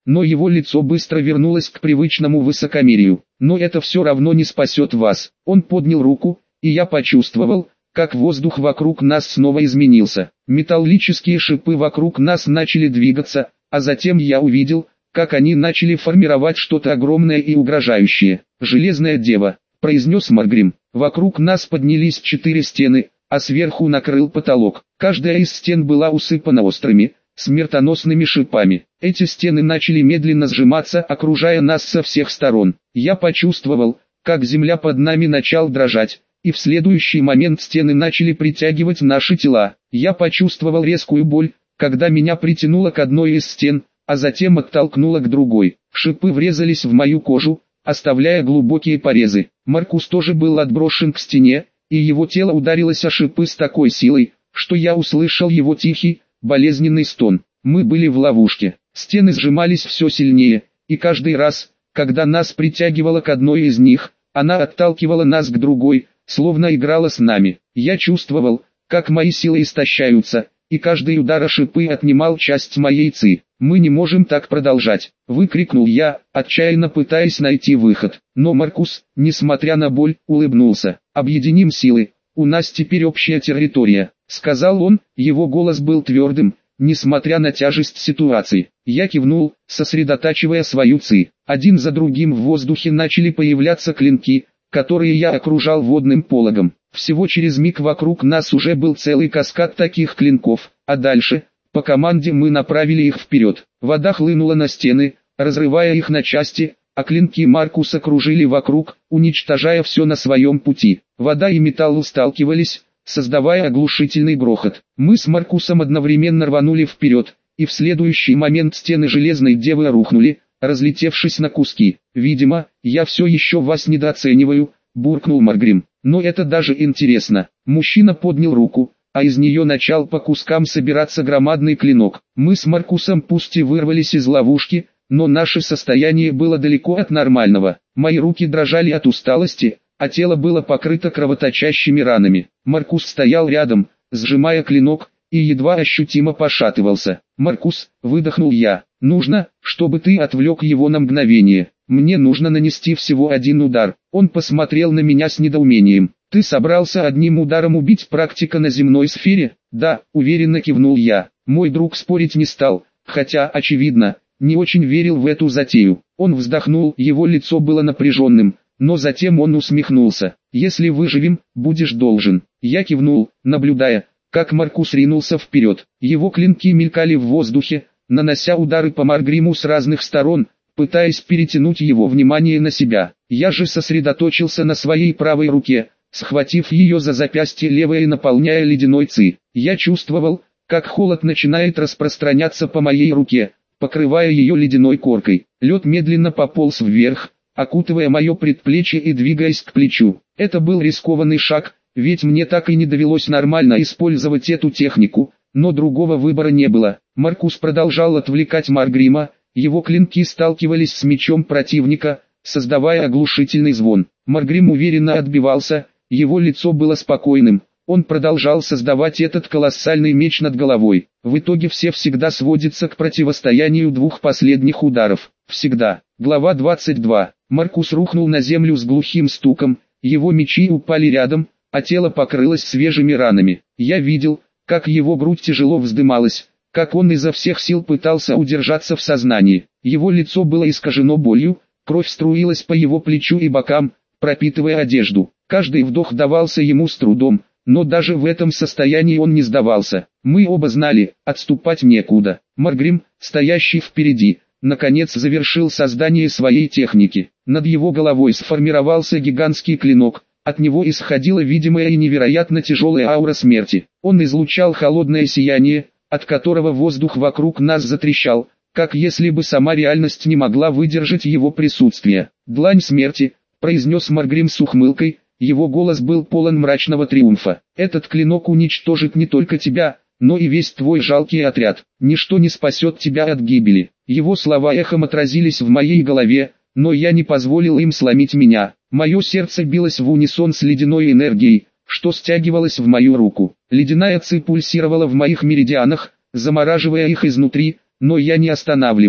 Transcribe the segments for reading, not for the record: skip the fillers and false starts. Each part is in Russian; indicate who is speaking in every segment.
Speaker 1: но его лицо быстро вернулось к привычному высокомерию. «Но это все равно не спасет вас». Он поднял руку, и я почувствовал, как воздух вокруг нас снова изменился. Металлические шипы вокруг нас начали двигаться, а затем я увидел, как они начали формировать что-то огромное и угрожающее. «Железная дева», — произнес Маргрим. Вокруг нас поднялись 4 стены, а сверху накрыл потолок. Каждая из стен была усыпана острыми, смертоносными шипами. Эти стены начали медленно сжиматься, окружая нас со всех сторон. Я почувствовал, как земля под нами начала дрожать, и в следующий момент стены начали притягивать наши тела. Я почувствовал резкую боль, когда меня притянуло к одной из стен, а затем оттолкнуло к другой. Шипы врезались в мою кожу, оставляя глубокие порезы. Маркус тоже был отброшен к стене, и его тело ударилось о шипы с такой силой, что я услышал его тихий, болезненный стон. Мы были в ловушке. Стены сжимались все сильнее, и каждый раз, когда нас притягивало к одной из них, она отталкивала нас к другой, словно играла с нами. Я чувствовал, как мои силы истощаются, и каждый удар о шипы отнимал часть моей ци. «Мы не можем так продолжать», — выкрикнул я, отчаянно пытаясь найти выход. Но Маркус, несмотря на боль, улыбнулся. «Объединим силы, у нас теперь общая территория», — сказал он, его голос был твердым, несмотря на тяжесть ситуации. Я кивнул, сосредотачивая свою ци. Один за другим в воздухе начали появляться клинки, которые я окружал водным пологом. Всего через миг вокруг нас уже был целый каскад таких клинков, а дальше, по команде мы направили их вперед. Вода хлынула на стены, разрывая их на части, а клинки Маркуса кружили вокруг, уничтожая все на своем пути. Вода и металл сталкивались, создавая оглушительный грохот. Мы с Маркусом одновременно рванули вперед, и в следующий момент стены Железной Девы рухнули, разлетевшись на куски. «Видимо, я все еще вас недооцениваю», — буркнул Маргрим. «Но это даже интересно». Мужчина поднял руку, а из нее начал по кускам собираться громадный клинок. Мы с Маркусом пусть и вырвались из ловушки, но наше состояние было далеко от нормального. Мои руки дрожали от усталости, а тело было покрыто кровоточащими ранами. Маркус стоял рядом, сжимая клинок, и едва ощутимо пошатывался. «Маркус», — выдохнул я, — «нужно, чтобы ты отвлек его на мгновение. Мне нужно нанести всего один удар». Он посмотрел на меня с недоумением. «Ты собрался одним ударом убить практика на земной сфере?» «Да», — уверенно кивнул я. Мой друг спорить не стал, хотя, очевидно, не очень верил в эту затею. Он вздохнул, его лицо было напряженным, но затем он усмехнулся. «Если выживем, будешь должен». Я кивнул, наблюдая, как Маркус ринулся вперед. Его клинки мелькали в воздухе, нанося удары по Маргриму с разных сторон, пытаясь перетянуть его внимание на себя. Я же сосредоточился на своей правой руке, схватив ее за запястье левой и наполняя ледяной ци. Я чувствовал, как холод начинает распространяться по моей руке, покрывая ее ледяной коркой. Лед медленно пополз вверх, окутывая мое предплечье и двигаясь к плечу. Это был рискованный шаг, ведь мне так и не довелось нормально использовать эту технику, но другого выбора не было. Маркус продолжал отвлекать Маргрима, его клинки сталкивались с мечом противника, создавая оглушительный звон. Маргрим уверенно отбивался, его лицо было спокойным, он продолжал создавать этот колоссальный меч над головой. В итоге все всегда сводится к противостоянию двух последних ударов. Всегда. Глава 22. Маркус рухнул на землю с глухим стуком, его мечи упали рядом, а тело покрылось свежими ранами. Я видел, как его грудь тяжело вздымалась, как он изо всех сил пытался удержаться в сознании. Его лицо было искажено болью, кровь струилась по его плечу и бокам, пропитывая одежду. Каждый вдох давался ему с трудом, но даже в этом состоянии он не сдавался. Мы оба знали, отступать некуда. Маргрим, стоящий впереди, наконец завершил создание своей техники. Над его головой сформировался гигантский клинок, от него исходила видимая и невероятно тяжелая аура смерти. Он излучал холодное сияние, от которого воздух вокруг нас затрещал, как если бы сама реальность не могла выдержать его присутствие. «Длань смерти», — произнес Маргрим с ухмылкой, его голос был полон мрачного триумфа. «Этот клинок уничтожит не только тебя, но и весь твой жалкий отряд. Ничто не спасет тебя от гибели». Его слова эхом отразились в моей голове, но я не позволил им сломить меня. Мое сердце билось в унисон с ледяной энергией, что стягивалось в мою руку. Ледяная ци пульсировала в моих меридианах, замораживая их изнутри, но я не останавливался.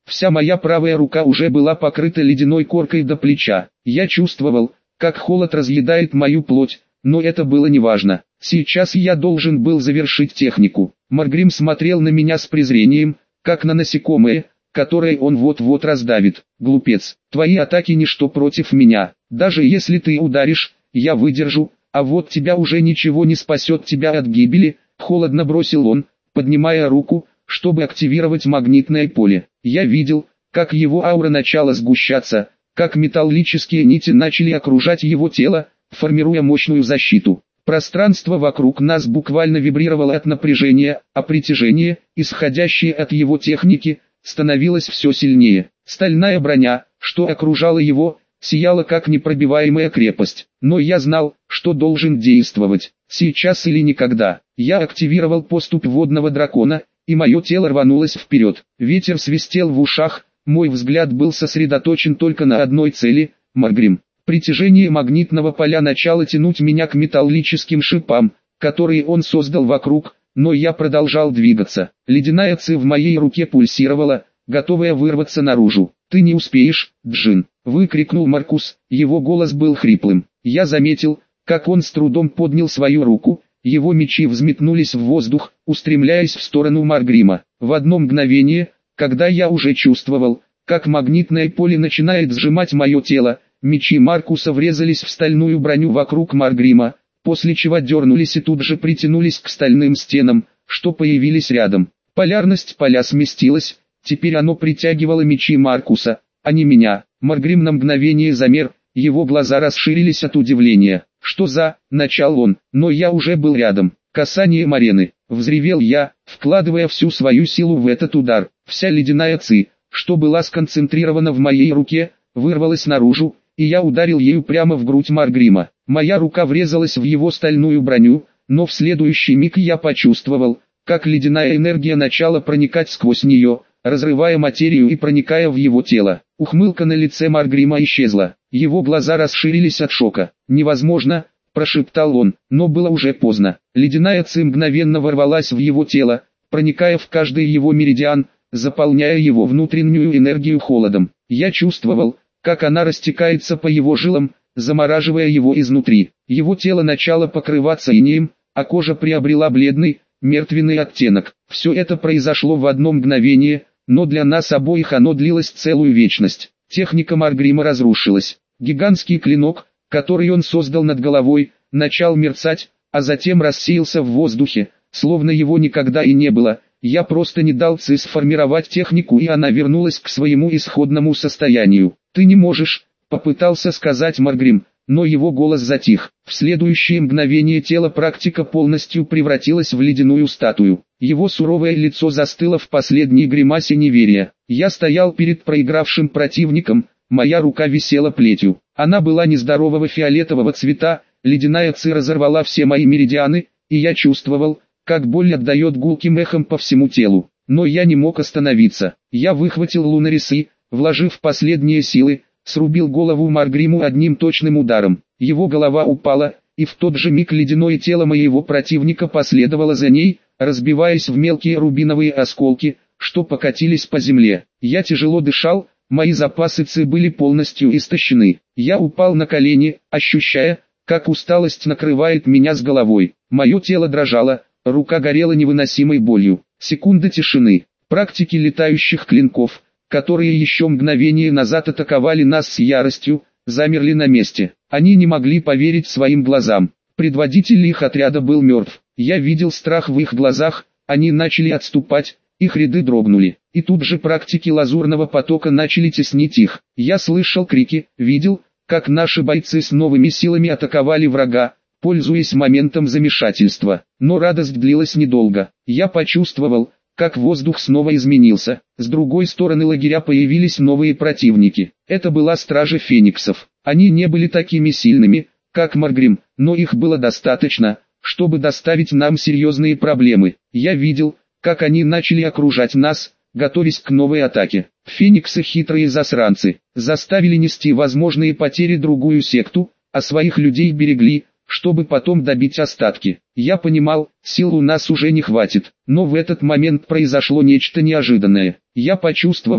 Speaker 1: Вся моя правая рука уже была покрыта ледяной коркой до плеча. Я чувствовал, как холод разъедает мою плоть, но это было неважно. Сейчас я должен был завершить технику. Маргрим смотрел на меня с презрением, как на насекомое, которое он вот-вот раздавит. Глупец, твои атаки ничто против меня. Даже если ты ударишь, я выдержу, а вот тебя уже ничего не спасет тебя от гибели, холодно бросил он, поднимая руку, чтобы активировать магнитное поле. Я видел, как его аура начала сгущаться, как металлические нити начали окружать его тело, формируя мощную защиту. Пространство вокруг нас буквально вибрировало от напряжения, а притяжение, исходящее от его техники, становилось все сильнее. Стальная броня, что окружала его, сияла как непробиваемая крепость. Но я знал, что должен действовать, сейчас или никогда. Я активировал поступь водного дракона, и мое тело рванулось вперед. Ветер свистел в ушах, мой взгляд был сосредоточен только на одной цели – Маргрим. Притяжение магнитного поля начало тянуть меня к металлическим шипам, которые он создал вокруг, но я продолжал двигаться. Ледяная ци в моей руке пульсировала, готовая вырваться наружу. «Ты не успеешь, Джин!» – выкрикнул Маркус, его голос был хриплым. Я заметил, как он с трудом поднял свою руку, его мечи взметнулись в воздух, устремляясь в сторону Маргрима. В одно мгновение, когда я уже чувствовал, как магнитное поле начинает сжимать мое тело, мечи Маркуса врезались в стальную броню вокруг Маргрима, после чего дернулись и тут же притянулись к стальным стенам, что появились рядом. Полярность поля сместилась, теперь оно притягивало мечи Маркуса, а не меня. Маргрим на мгновение замер, его глаза расширились от удивления. «Что за...» – начал он, но я уже был рядом. «Касание арены!» – взревел я, вкладывая всю свою силу в этот удар. Вся ледяная ци, что была сконцентрирована в моей руке, вырвалась наружу, и я ударил ею прямо в грудь Маргрима. Моя рука врезалась в его стальную броню, но в следующий миг я почувствовал, как ледяная энергия начала проникать сквозь нее, разрывая материю и проникая в его тело. Ухмылка на лице Маргрима исчезла, его глаза расширились от шока. «Невозможно!» – прошептал он, но было уже поздно. Ледяная ци мгновенно ворвалась в его тело, проникая в каждый его меридиан, заполняя его внутреннюю энергию холодом. Я чувствовал, как она растекается по его жилам, замораживая его изнутри. Его тело начало покрываться инеем, а кожа приобрела бледный, мертвенный оттенок. Все это произошло в одно мгновение, но для нас обоих оно длилось целую вечность. Техника Маргрима разрушилась. Гигантский клинок, который он создал над головой, начал мерцать, а затем рассеялся в воздухе, словно его никогда и не было. Я просто не дал ци сформировать технику, и она вернулась к своему исходному состоянию. «Ты не можешь», — попытался сказать Маргрим, но его голос затих. В следующее мгновение тело практика полностью превратилось в ледяную статую. Его суровое лицо застыло в последней гримасе неверия. Я стоял перед проигравшим противником, моя рука висела плетью. Она была нездорового фиолетового цвета, ледяная ци разорвала все мои меридианы, и я чувствовал, как боль отдает гулким эхом по всему телу. Но я не мог остановиться. Я выхватил Лунарис и, вложив последние силы, срубил голову Маргриму одним точным ударом. Его голова упала, и в тот же миг ледяное тело моего противника последовало за ней, разбиваясь в мелкие рубиновые осколки, что покатились по земле. Я тяжело дышал, мои запасы ци были полностью истощены. Я упал на колени, ощущая, как усталость накрывает меня с головой. Мое тело дрожало, рука горела невыносимой болью. Секунда тишины. Практики летающих клинков, которые еще мгновение назад атаковали нас с яростью, замерли на месте. Они не могли поверить своим глазам. Предводитель их отряда был мертв. Я видел страх в их глазах, они начали отступать, их ряды дрогнули. И тут же практики лазурного потока начали теснить их. Я слышал крики, видел, как наши бойцы с новыми силами атаковали врага, пользуясь моментом замешательства. Но радость длилась недолго. Я почувствовал, как воздух снова изменился. С другой стороны лагеря появились новые противники. Это была стража фениксов. Они не были такими сильными, как Маргрим, но их было достаточно, чтобы доставить нам серьезные проблемы. Я видел, как они начали окружать нас, готовясь к новой атаке. Фениксы, хитрые засранцы, заставили нести возможные потери другую секту, а своих людей берегли, чтобы потом добить остатки. Я понимал, сил у нас уже не хватит, но в этот момент произошло нечто неожиданное. Я почувствовал,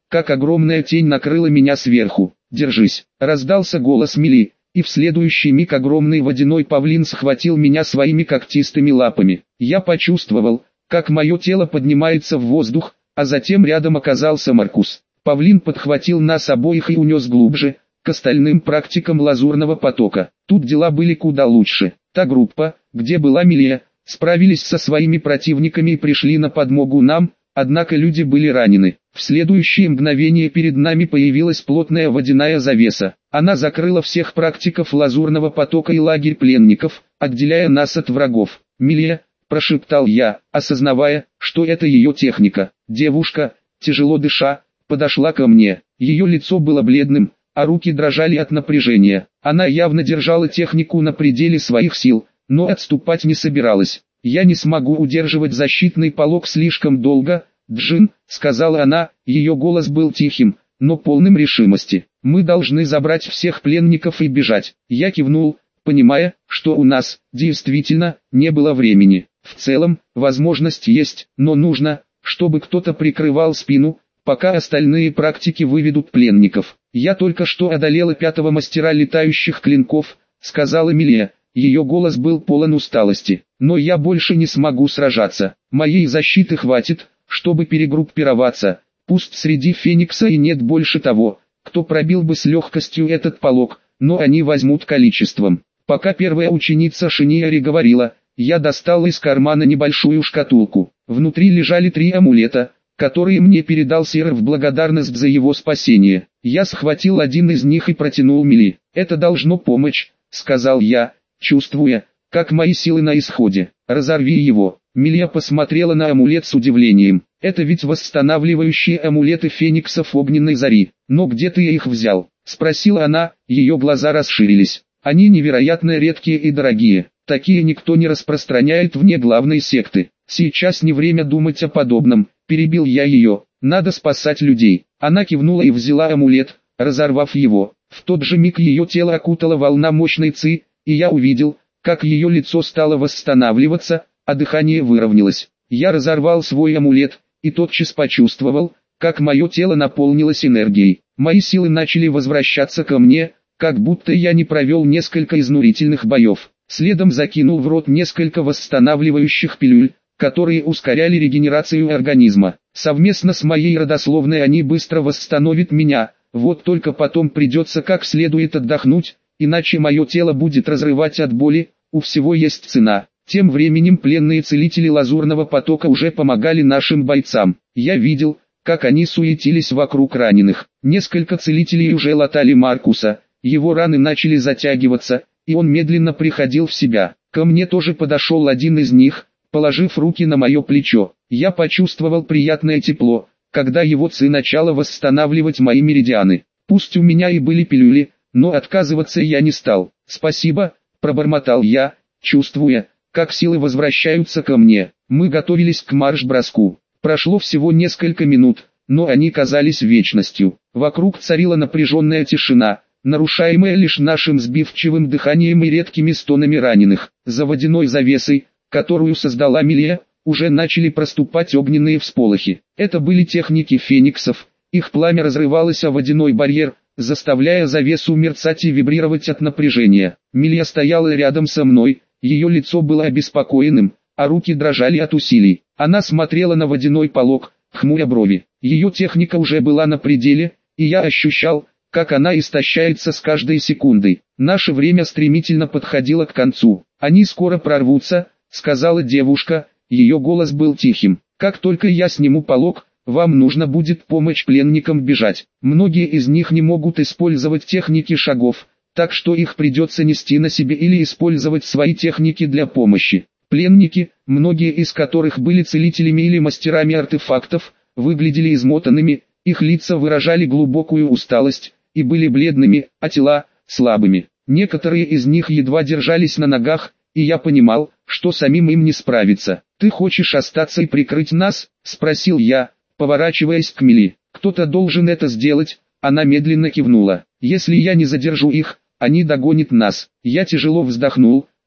Speaker 1: как огромная тень накрыла меня сверху. «Держись!» — раздался голос Мили, и в следующий миг огромный водяной павлин схватил меня своими когтистыми лапами. Я почувствовал, как мое тело поднимается в воздух, а затем рядом оказался Маркус. Павлин подхватил нас обоих и унес глубже, к остальным практикам лазурного потока. Тут дела были куда лучше. Та группа, где была Милия, справились со своими противниками и пришли на подмогу нам, однако люди были ранены. В следующее мгновение перед нами появилась плотная водяная завеса. Она закрыла всех практиков лазурного потока и лагерь пленников, отделяя нас от врагов. «Милия», — прошептал я, осознавая, что это ее техника. Девушка, тяжело дыша, подошла ко мне. Ее лицо было бледным, а руки дрожали от напряжения. Она явно держала технику на пределе своих сил, но отступать не собиралась. «Я не смогу удерживать защитный полог слишком долго, Джин», — сказала она, ее голос был тихим, но полным решимости. «Мы должны забрать всех пленников и бежать». Я кивнул, понимая, что у нас, действительно, не было времени. В целом, возможность есть, но нужно, чтобы кто-то прикрывал спину, пока остальные практики выведут пленников. «Я только что одолела 5-го мастера летающих клинков», — сказала Милия. Ее голос был полон усталости. «Но я больше не смогу сражаться. Моей защиты хватит, чтобы перегруппироваться. Пусть среди Феникса и нет больше того, кто пробил бы с легкостью этот полог, но они возьмут количеством». Пока первая ученица Шиньяри говорила, я достал из кармана небольшую шкатулку. Внутри лежали 3 амулета, которые мне передал Сир в благодарность за его спасение. Я схватил один из них и протянул Мили. «Это должно помочь», — сказал я, чувствуя, как мои силы на исходе. «Разорви его». Милия посмотрела на амулет с удивлением. «Это ведь восстанавливающие амулеты фениксов огненной зари. Но где ты их взял?» — спросила она, ее глаза расширились. «Они невероятно редкие и дорогие. Такие никто не распространяет вне главной секты. Сейчас не время думать о подобном», — перебил я ее. «Надо спасать людей». Она кивнула и взяла амулет, разорвав его. В тот же миг ее тело окутала волна мощной ци, и я увидел, как ее лицо стало восстанавливаться, а дыхание выровнялось. Я разорвал свой амулет, и тотчас почувствовал, как мое тело наполнилось энергией. Мои силы начали возвращаться ко мне, как будто я не провел несколько изнурительных боев. Следом закинул в рот несколько восстанавливающих пилюль, которые ускоряли регенерацию организма. Совместно с моей родословной они быстро восстановят меня, вот только потом придется как следует отдохнуть, иначе мое тело будет разрывать от боли, у всего есть цена. Тем временем пленные целители лазурного потока уже помогали нашим бойцам. Я видел, как они суетились вокруг раненых. Несколько целителей уже латали Маркуса, его раны начали затягиваться, и он медленно приходил в себя. Ко мне тоже подошел один из них, положив руки на мое плечо. Я почувствовал приятное тепло, когда его ци начала восстанавливать мои меридианы. Пусть у меня и были пилюли, но отказываться я не стал. «Спасибо», — пробормотал я, чувствуя, как силы возвращаются ко мне. Мы готовились к марш-броску. Прошло всего несколько минут, но они казались вечностью. Вокруг царила напряженная тишина, нарушаемая лишь нашим сбивчивым дыханием и редкими стонами раненых. За водяной завесой, которую создала Милия, уже начали проступать огненные всполохи. Это были техники фениксов, их пламя разрывалось о водяной барьер, заставляя завесу мерцать и вибрировать от напряжения. Милия стояла рядом со мной, ее лицо было обеспокоенным, а руки дрожали от усилий. Она смотрела на водяной полог, хмуря брови. Ее техника уже была на пределе, и я ощущал, как она истощается с каждой секундой. Наше время стремительно подходило к концу. «Они скоро прорвутся», — сказала девушка, ее голос был тихим. «Как только я сниму полог, вам нужно будет помочь пленникам бежать. Многие из них не могут использовать техники шагов, так что их придется нести на себе или использовать свои техники для помощи». Пленники, многие из которых были целителями или мастерами артефактов, выглядели измотанными, их лица выражали глубокую усталость, и были бледными, а тела – слабыми. Некоторые из них едва держались на ногах, и я понимал, что самим им не справиться. «Ты хочешь остаться и прикрыть нас?» – спросил я, поворачиваясь к Мили. «Кто-то должен это сделать», – она медленно кивнула. «Если я не задержу их, они догонят нас». Я тяжело вздохнул,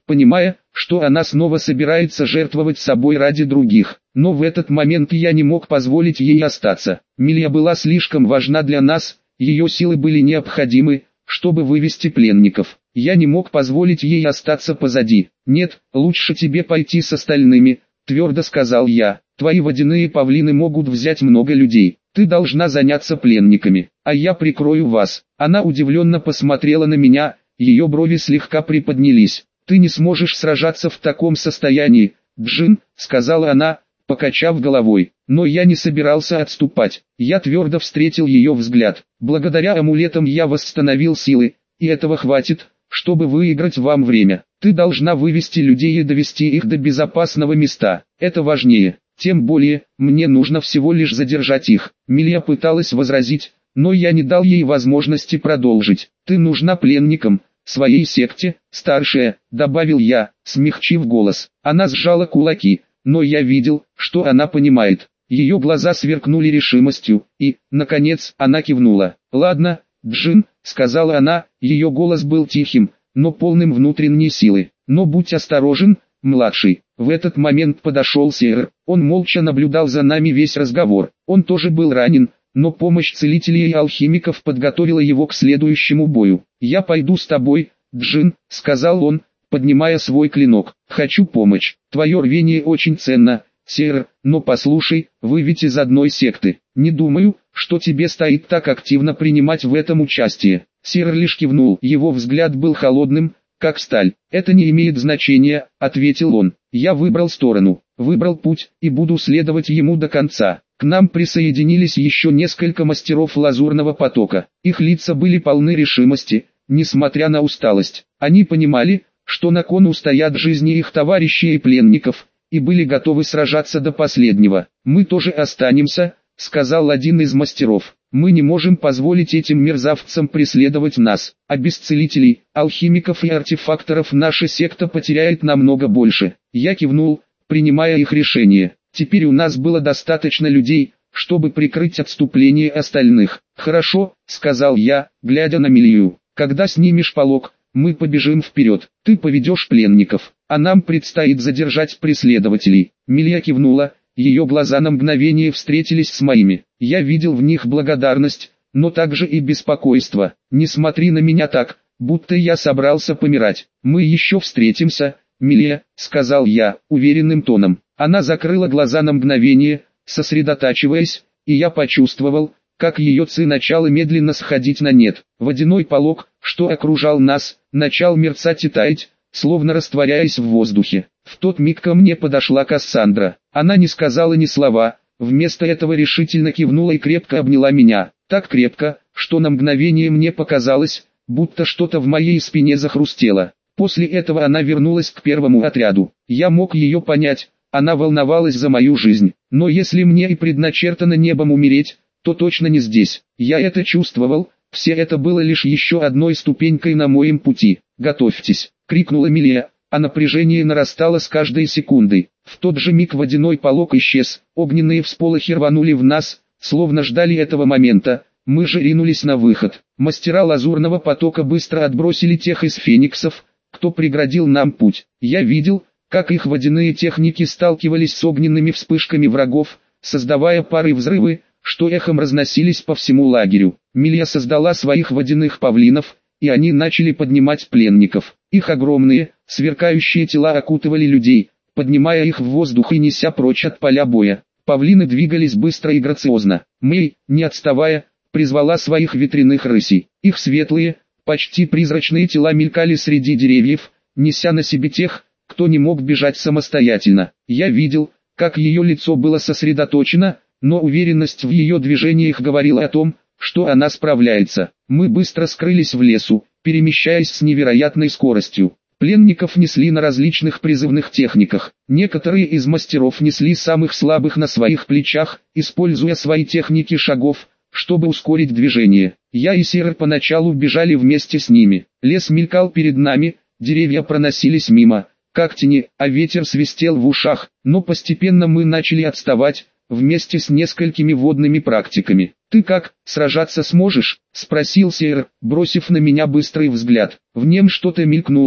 Speaker 1: понимая, что она снова собирается жертвовать собой ради других. Но в этот момент я не мог позволить ей остаться. Милья была слишком важна для нас, ее силы были необходимы, чтобы вывести пленников. Я не мог позволить ей остаться позади. «Нет, лучше тебе пойти с остальными», — твердо сказал я. «Твои водяные павлины могут взять много людей. Ты должна заняться пленниками, а я прикрою вас». Она удивленно посмотрела на меня, ее брови слегка приподнялись. «Ты не сможешь сражаться в таком состоянии, Джин», — сказала она, покачав головой. Но я не собирался отступать. Я твердо встретил ее взгляд. «Благодаря амулетам я восстановил силы, и этого хватит, чтобы выиграть вам время. Ты должна вывести людей и довести их до безопасного места. Это важнее. Тем более, мне нужно всего лишь задержать их». Милья пыталась возразить, но я не дал ей возможности продолжить. «Ты нужна пленникам, своей секте, старшая», — добавил я, смягчив голос. Она сжала кулаки, но я видел, что она понимает. Ее глаза сверкнули решимостью, и, наконец, она кивнула. «Ладно, Джин», — сказала она, ее голос был тихим, но полным внутренней силы. «Но будь осторожен, младший». В этот момент подошел Сейр. Он молча наблюдал за нами весь разговор. Он тоже был ранен, но помощь целителей и алхимиков подготовила его к следующему бою. «Я пойду с тобой, Джин», — сказал он, поднимая свой клинок. «Хочу помочь. Твое рвение очень ценно, Сейр, но послушай, вы ведь из одной секты. Не думаю, что тебе стоит так активно принимать в этом участие». Сейр лишь кивнул, его взгляд был холодным, как сталь. «Это не имеет значения», — ответил он. «Я выбрал сторону, выбрал путь, и буду следовать ему до конца». К нам присоединились еще несколько мастеров лазурного потока. Их лица были полны решимости, несмотря на усталость. Они понимали, что на кону стоят жизни их товарищей и пленников, и были готовы сражаться до последнего. «Мы тоже останемся», — сказал один из мастеров. «Мы не можем позволить этим мерзавцам преследовать нас, а без целителей, алхимиков и артефакторов наша секта потеряет намного больше». Я кивнул, принимая их решение. Теперь у нас было достаточно людей, чтобы прикрыть отступление остальных. «Хорошо», — сказал я, глядя на Милью. «Когда снимешь полог, мы побежим вперед. Ты поведешь пленников, а нам предстоит задержать преследователей». Милья кивнула, ее глаза на мгновение встретились с моими. Я видел в них благодарность, но также и беспокойство. «Не смотри на меня так, будто я собрался помирать. Мы еще встретимся, Милья», — сказал я, уверенным тоном. Она закрыла глаза на мгновение, сосредотачиваясь, и я почувствовал, как ее ци начала медленно сходить на нет. Водяной полог, что окружал нас, начал мерцать и таять, словно растворяясь в воздухе. В тот миг ко мне подошла Кассандра. Она не сказала ни слова, вместо этого решительно кивнула и крепко обняла меня. Так крепко, что на мгновение мне показалось, будто что-то в моей спине захрустело. После этого она вернулась к первому отряду. Я мог ее понять. Она волновалась за мою жизнь, но если мне и предначертано небом умереть, то точно не здесь. Я это чувствовал, все это было лишь еще одной ступенькой на моем пути. «Готовьтесь!» — крикнула Милия, а напряжение нарастало с каждой секундой. В тот же миг водяной полог исчез, огненные всполохи рванули в нас, словно ждали этого момента. Мы же ринулись на выход. Мастера лазурного потока быстро отбросили тех из фениксов, кто преградил нам путь. Я видел, как их водяные техники сталкивались с огненными вспышками врагов, создавая пары взрывы, что эхом разносились по всему лагерю. Милья создала своих водяных павлинов, и они начали поднимать пленников. Их огромные, сверкающие тела окутывали людей, поднимая их в воздух и неся прочь от поля боя. Павлины двигались быстро и грациозно. Мэй, не отставая, призвала своих ветряных рысей. Их светлые, почти призрачные тела мелькали среди деревьев, неся на себе тех, кто не мог бежать самостоятельно. Я видел, как ее лицо было сосредоточено, но уверенность в ее движениях говорила о том, что она справляется. Мы быстро скрылись в лесу, перемещаясь с невероятной скоростью. Пленников несли на различных призывных техниках. Некоторые из мастеров несли самых слабых на своих плечах, используя свои техники шагов, чтобы ускорить движение. Я и Сейр поначалу бежали вместе с ними. Лес мелькал перед нами, деревья проносились мимо, как тени, а ветер свистел в ушах, но постепенно мы начали отставать, вместе с несколькими водными практиками. «Ты как, сражаться сможешь?» — спросил Сейр, бросив на меня быстрый взгляд. В нем что-то мелькнуло,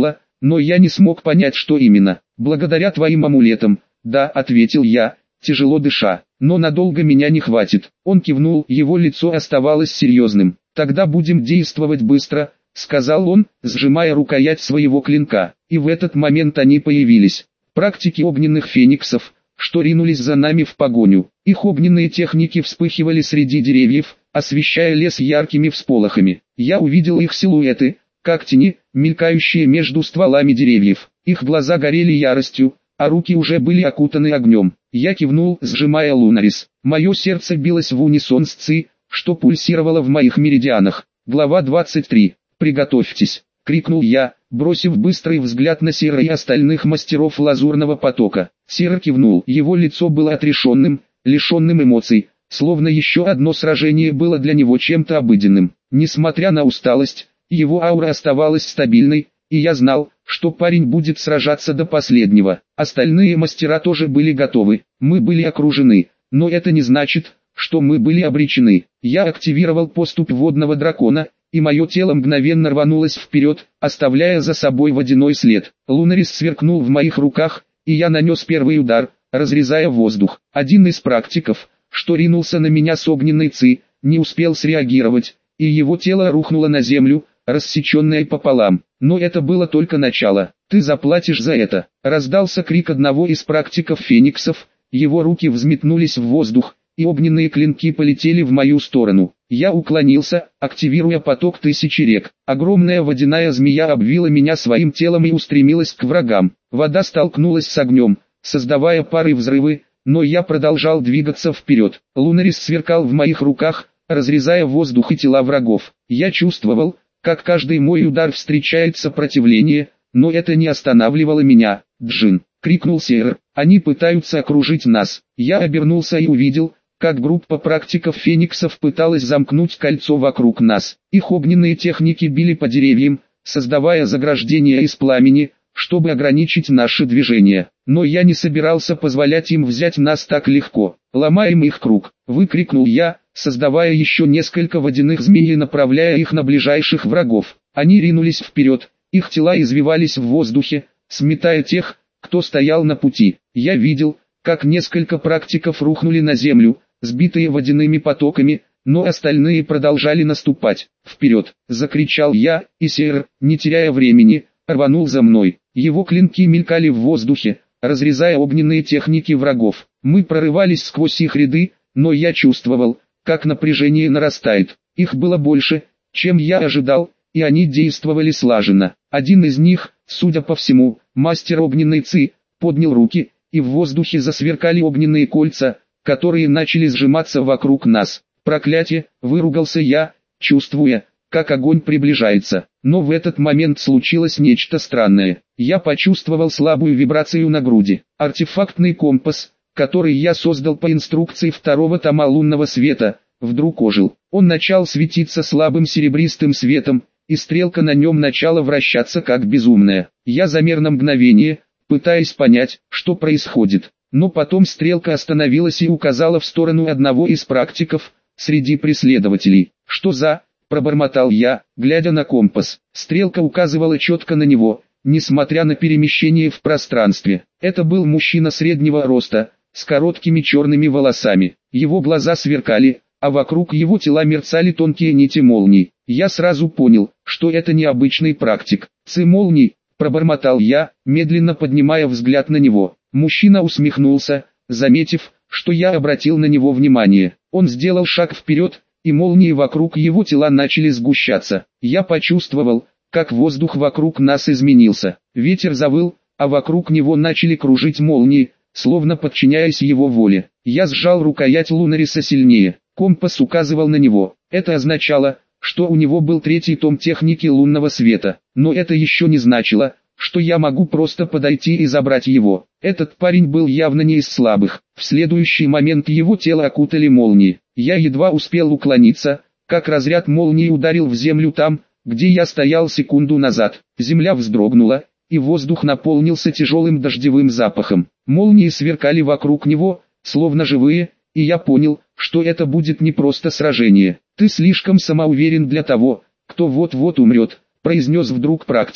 Speaker 1: но я не смог понять, что именно. «Благодаря твоим амулетам», «да», — ответил я, тяжело дыша, «но надолго меня не хватит». Он кивнул, его лицо оставалось серьезным. «Тогда будем действовать быстро», — сказал он, сжимая рукоять своего клинка. И в этот момент они появились. Практики огненных фениксов, что ринулись за нами в погоню. Их огненные техники вспыхивали среди деревьев, освещая лес яркими всполохами. Я увидел их силуэты, как тени, мелькающие между стволами деревьев. Их глаза горели яростью, а руки уже были окутаны огнем. Я кивнул, сжимая Лунарис. Мое сердце билось в унисон с ци, что пульсировало в моих меридианах. Глава 23. «Приготовьтесь!» — крикнул я, бросив быстрый взгляд на Сера и остальных мастеров лазурного потока. Сера кивнул, его лицо было отрешенным, лишенным эмоций, словно еще одно сражение было для него чем-то обыденным. Несмотря на усталость, его аура оставалась стабильной, и я знал, что парень будет сражаться до последнего. Остальные мастера тоже были готовы, мы были окружены, но это не значит, что мы были обречены. Я активировал поступь водного дракона, и мое тело мгновенно рванулось вперед, оставляя за собой водяной след. Лунарис сверкнул в моих руках, и я нанес первый удар, разрезая воздух. Один из практиков, что ринулся на меня с огненной ци, не успел среагировать, и его тело рухнуло на землю, рассеченное пополам. Но это было только начало. «Ты заплатишь за это!» Раздался крик одного из практиков фениксов, его руки взметнулись в воздух, и огненные клинки полетели в мою сторону. Я уклонился, активируя поток тысячи рек. Огромная водяная змея обвила меня своим телом и устремилась к врагам. Вода столкнулась с огнем, создавая пары взрывы, но я продолжал двигаться вперед. Лунарис сверкал в моих руках, разрезая воздух и тела врагов. Я чувствовал, как каждый мой удар встречает сопротивление, но это не останавливало меня. «Джин!» — крикнул Сейр. «Они пытаются окружить нас». Я обернулся и увидел, как группа практиков фениксов пыталась замкнуть кольцо вокруг нас. Их огненные техники били по деревьям, создавая заграждения из пламени, чтобы ограничить наши движения. Но я не собирался позволять им взять нас так легко. «Ломаем их круг!» — выкрикнул я, создавая еще несколько водяных змей и направляя их на ближайших врагов. Они ринулись вперед, их тела извивались в воздухе, сметая тех, кто стоял на пути. Я видел, как несколько практиков рухнули на землю, сбитые водяными потоками, но остальные продолжали наступать. «Вперед!» — закричал я, и Сейр, не теряя времени, рванул за мной. Его клинки мелькали в воздухе, разрезая огненные техники врагов. Мы прорывались сквозь их ряды, но я чувствовал, как напряжение нарастает. Их было больше, чем я ожидал, и они действовали слаженно. Один из них, судя по всему, мастер огненной ци, поднял руки, и в воздухе засверкали огненные кольца, которые начали сжиматься вокруг нас. «Проклятие!» — выругался я, чувствуя, как огонь приближается. Но в этот момент случилось нечто странное. Я почувствовал слабую вибрацию на груди. Артефактный компас, который я создал по инструкции второго тома лунного света, вдруг ожил. Он начал светиться слабым серебристым светом, и стрелка на нем начала вращаться как безумная. Я замер на мгновение, пытаясь понять, что происходит. Но потом стрелка остановилась и указала в сторону одного из практиков, среди преследователей. «Что за...» — пробормотал я, глядя на компас. Стрелка указывала четко на него, несмотря на перемещение в пространстве. Это был мужчина среднего роста, с короткими черными волосами. Его глаза сверкали, а вокруг его тела мерцали тонкие нити молний. Я сразу понял, что это необычный практик. «Ци молний», — пробормотал я, медленно поднимая взгляд на него. Мужчина усмехнулся, заметив, что я обратил на него внимание. Он сделал шаг вперед, и молнии вокруг его тела начали сгущаться. Я почувствовал, как воздух вокруг нас изменился. Ветер завыл, а вокруг него начали кружить молнии, словно подчиняясь его воле. Я сжал рукоять Лунариса сильнее. Компас указывал на него. Это означало, что у него был третий том техники лунного света. Но это еще не значило, что я могу просто подойти и забрать его. Этот парень был явно не из слабых. В следующий момент его тело окутали молнии. Я едва успел уклониться, как разряд молнии ударил в землю там, где я стоял секунду назад. Земля вздрогнула, и воздух наполнился тяжелым дождевым запахом. Молнии сверкали вокруг него, словно живые, и я понял, что это будет не просто сражение. «Ты слишком самоуверен для того, кто вот-вот умрет», — произнес вдруг практик,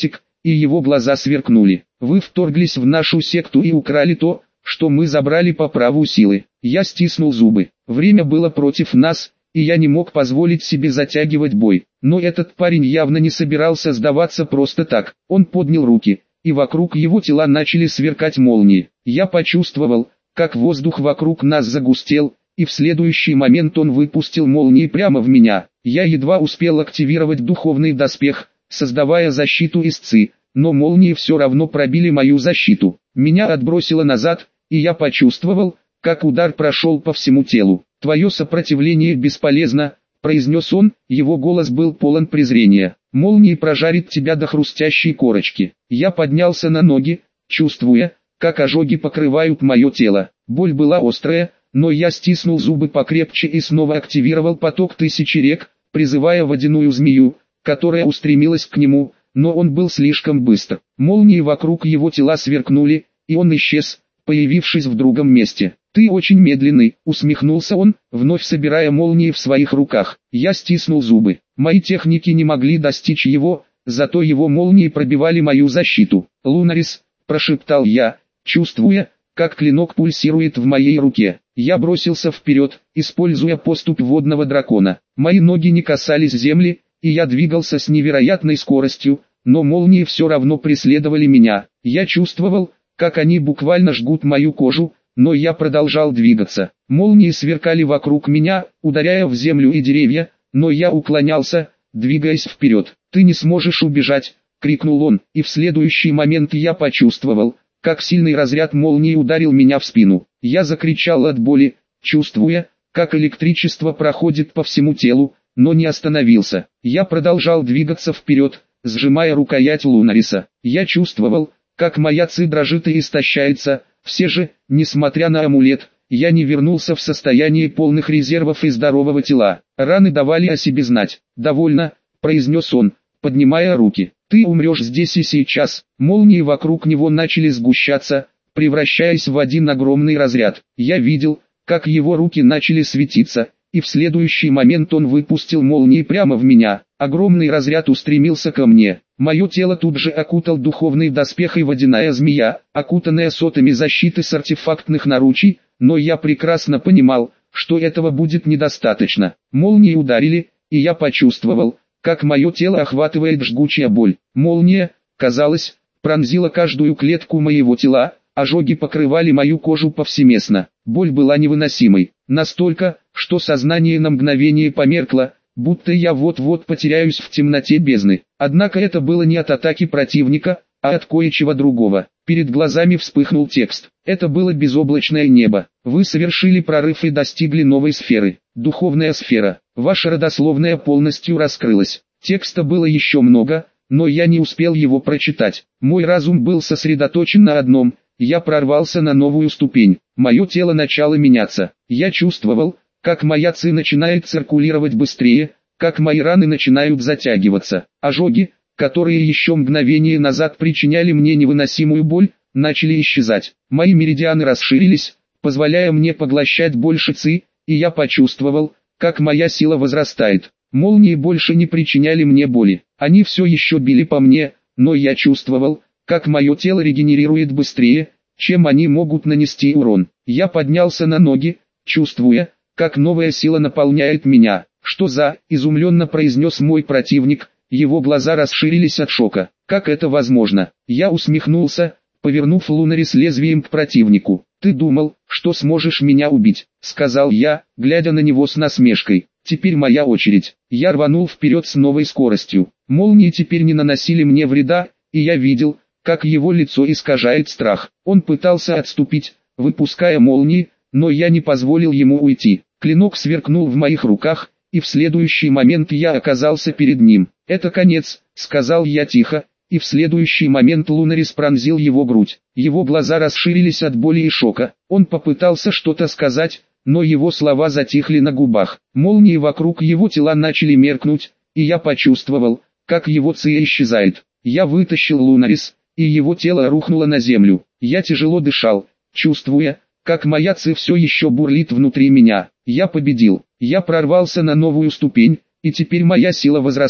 Speaker 1: и его глаза сверкнули. Вы вторглись в нашу секту и украли то, что мы забрали по праву силы. Я стиснул зубы. Время было против нас, и я не мог позволить себе затягивать бой. Но этот парень явно не собирался сдаваться просто так. Он поднял руки, и вокруг его тела начали сверкать молнии. Я почувствовал, как воздух вокруг нас загустел, и в следующий момент он выпустил молнии прямо в меня. Я едва успел активировать духовный доспех, создавая защиту из ци, но молнии все равно пробили мою защиту. Меня отбросило назад, и я почувствовал, как удар прошел по всему телу. «Твое сопротивление бесполезно», — произнес он, его голос был полон презрения. «Молнии прожарит тебя до хрустящей корочки». Я поднялся на ноги, чувствуя, как ожоги покрывают мое тело. Боль была острая, но я стиснул зубы покрепче и снова активировал поток тысячи рек, призывая водяную змею, которая устремилась к нему, но он был слишком быстр. Молнии вокруг его тела сверкнули, и он исчез, появившись в другом месте. «Ты очень медленный», — усмехнулся он, вновь собирая молнии в своих руках. Я стиснул зубы. Мои техники не могли достичь его, зато его молнии пробивали мою защиту. «Лунарис», — прошептал я, чувствуя, как клинок пульсирует в моей руке. Я бросился вперед, используя поступь водного дракона. Мои ноги не касались земли, и я двигался с невероятной скоростью, но молнии все равно преследовали меня. Я чувствовал, как они буквально жгут мою кожу, но я продолжал двигаться. Молнии сверкали вокруг меня, ударяя в землю и деревья, но я уклонялся, двигаясь вперед. «Ты не сможешь убежать!» — крикнул он, и в следующий момент я почувствовал, как сильный разряд молнии ударил меня в спину. Я закричал от боли, чувствуя, как электричество проходит по всему телу, но не остановился. Я продолжал двигаться вперед, сжимая рукоять Лунариса. Я чувствовал, как моя ци дрожит и истощается. Все же, несмотря на амулет, я не вернулся в состояние полных резервов и здорового тела. Раны давали о себе знать. «Довольно», — произнес он, поднимая руки. «Ты умрешь здесь и сейчас». Молнии вокруг него начали сгущаться, превращаясь в один огромный разряд. Я видел, как его руки начали светиться, и в следующий момент он выпустил молнии прямо в меня. Огромный разряд устремился ко мне. Мое тело тут же окутал духовный доспех и водяная змея, окутанная сотами защиты с артефактных наручий, но я прекрасно понимал, что этого будет недостаточно. Молнии ударили, и я почувствовал, как мое тело охватывает жгучая боль. Молния, казалось, пронзила каждую клетку моего тела, ожоги покрывали мою кожу повсеместно. Боль была невыносимой, настолько, что сознание на мгновение померкло, будто я вот-вот потеряюсь в темноте бездны. Однако это было не от атаки противника, а от кое-чего другого. Перед глазами вспыхнул текст. Это было безоблачное небо. Вы совершили прорыв и достигли новой сферы. Духовная сфера. Ваша родословная полностью раскрылась. Текста было еще много, но я не успел его прочитать. Мой разум был сосредоточен на одном. Я прорвался на новую ступень. Мое тело начало меняться. Я чувствовал, как моя ци начинает циркулировать быстрее, как мои раны начинают затягиваться. Ожоги, которые еще мгновение назад причиняли мне невыносимую боль, начали исчезать. Мои меридианы расширились, позволяя мне поглощать больше ци, и я почувствовал, как моя сила возрастает. Молнии больше не причиняли мне боли. Они все еще били по мне, но я чувствовал, как мое тело регенерирует быстрее, чем они могут нанести урон. Я поднялся на ноги, чувствуя, как новая сила наполняет меня. «Что за?» – изумленно произнес мой противник, его глаза расширились от шока. «Как это возможно?» Я усмехнулся, повернув Лунарис лезвием к противнику. «Ты думал, что сможешь меня убить?» – сказал я, глядя на него с насмешкой. «Теперь моя очередь». Я рванул вперед с новой скоростью. Молнии теперь не наносили мне вреда, и я видел, как его лицо искажает страх. Он пытался отступить, выпуская молнии, но я не позволил ему уйти. Клинок сверкнул в моих руках, и в следующий момент я оказался перед ним. «Это конец», — сказал я тихо, и в следующий момент Лунарис пронзил его грудь. Его глаза расширились от боли и шока. Он попытался что-то сказать, но его слова затихли на губах. Молнии вокруг его тела начали меркнуть, и я почувствовал, как его ци исчезает. Я вытащил Лунарис, и его тело рухнуло на землю. Я тяжело дышал, чувствуя, как моя ци все еще бурлит внутри меня. Я победил. Я прорвался на новую ступень, и теперь моя сила возросла.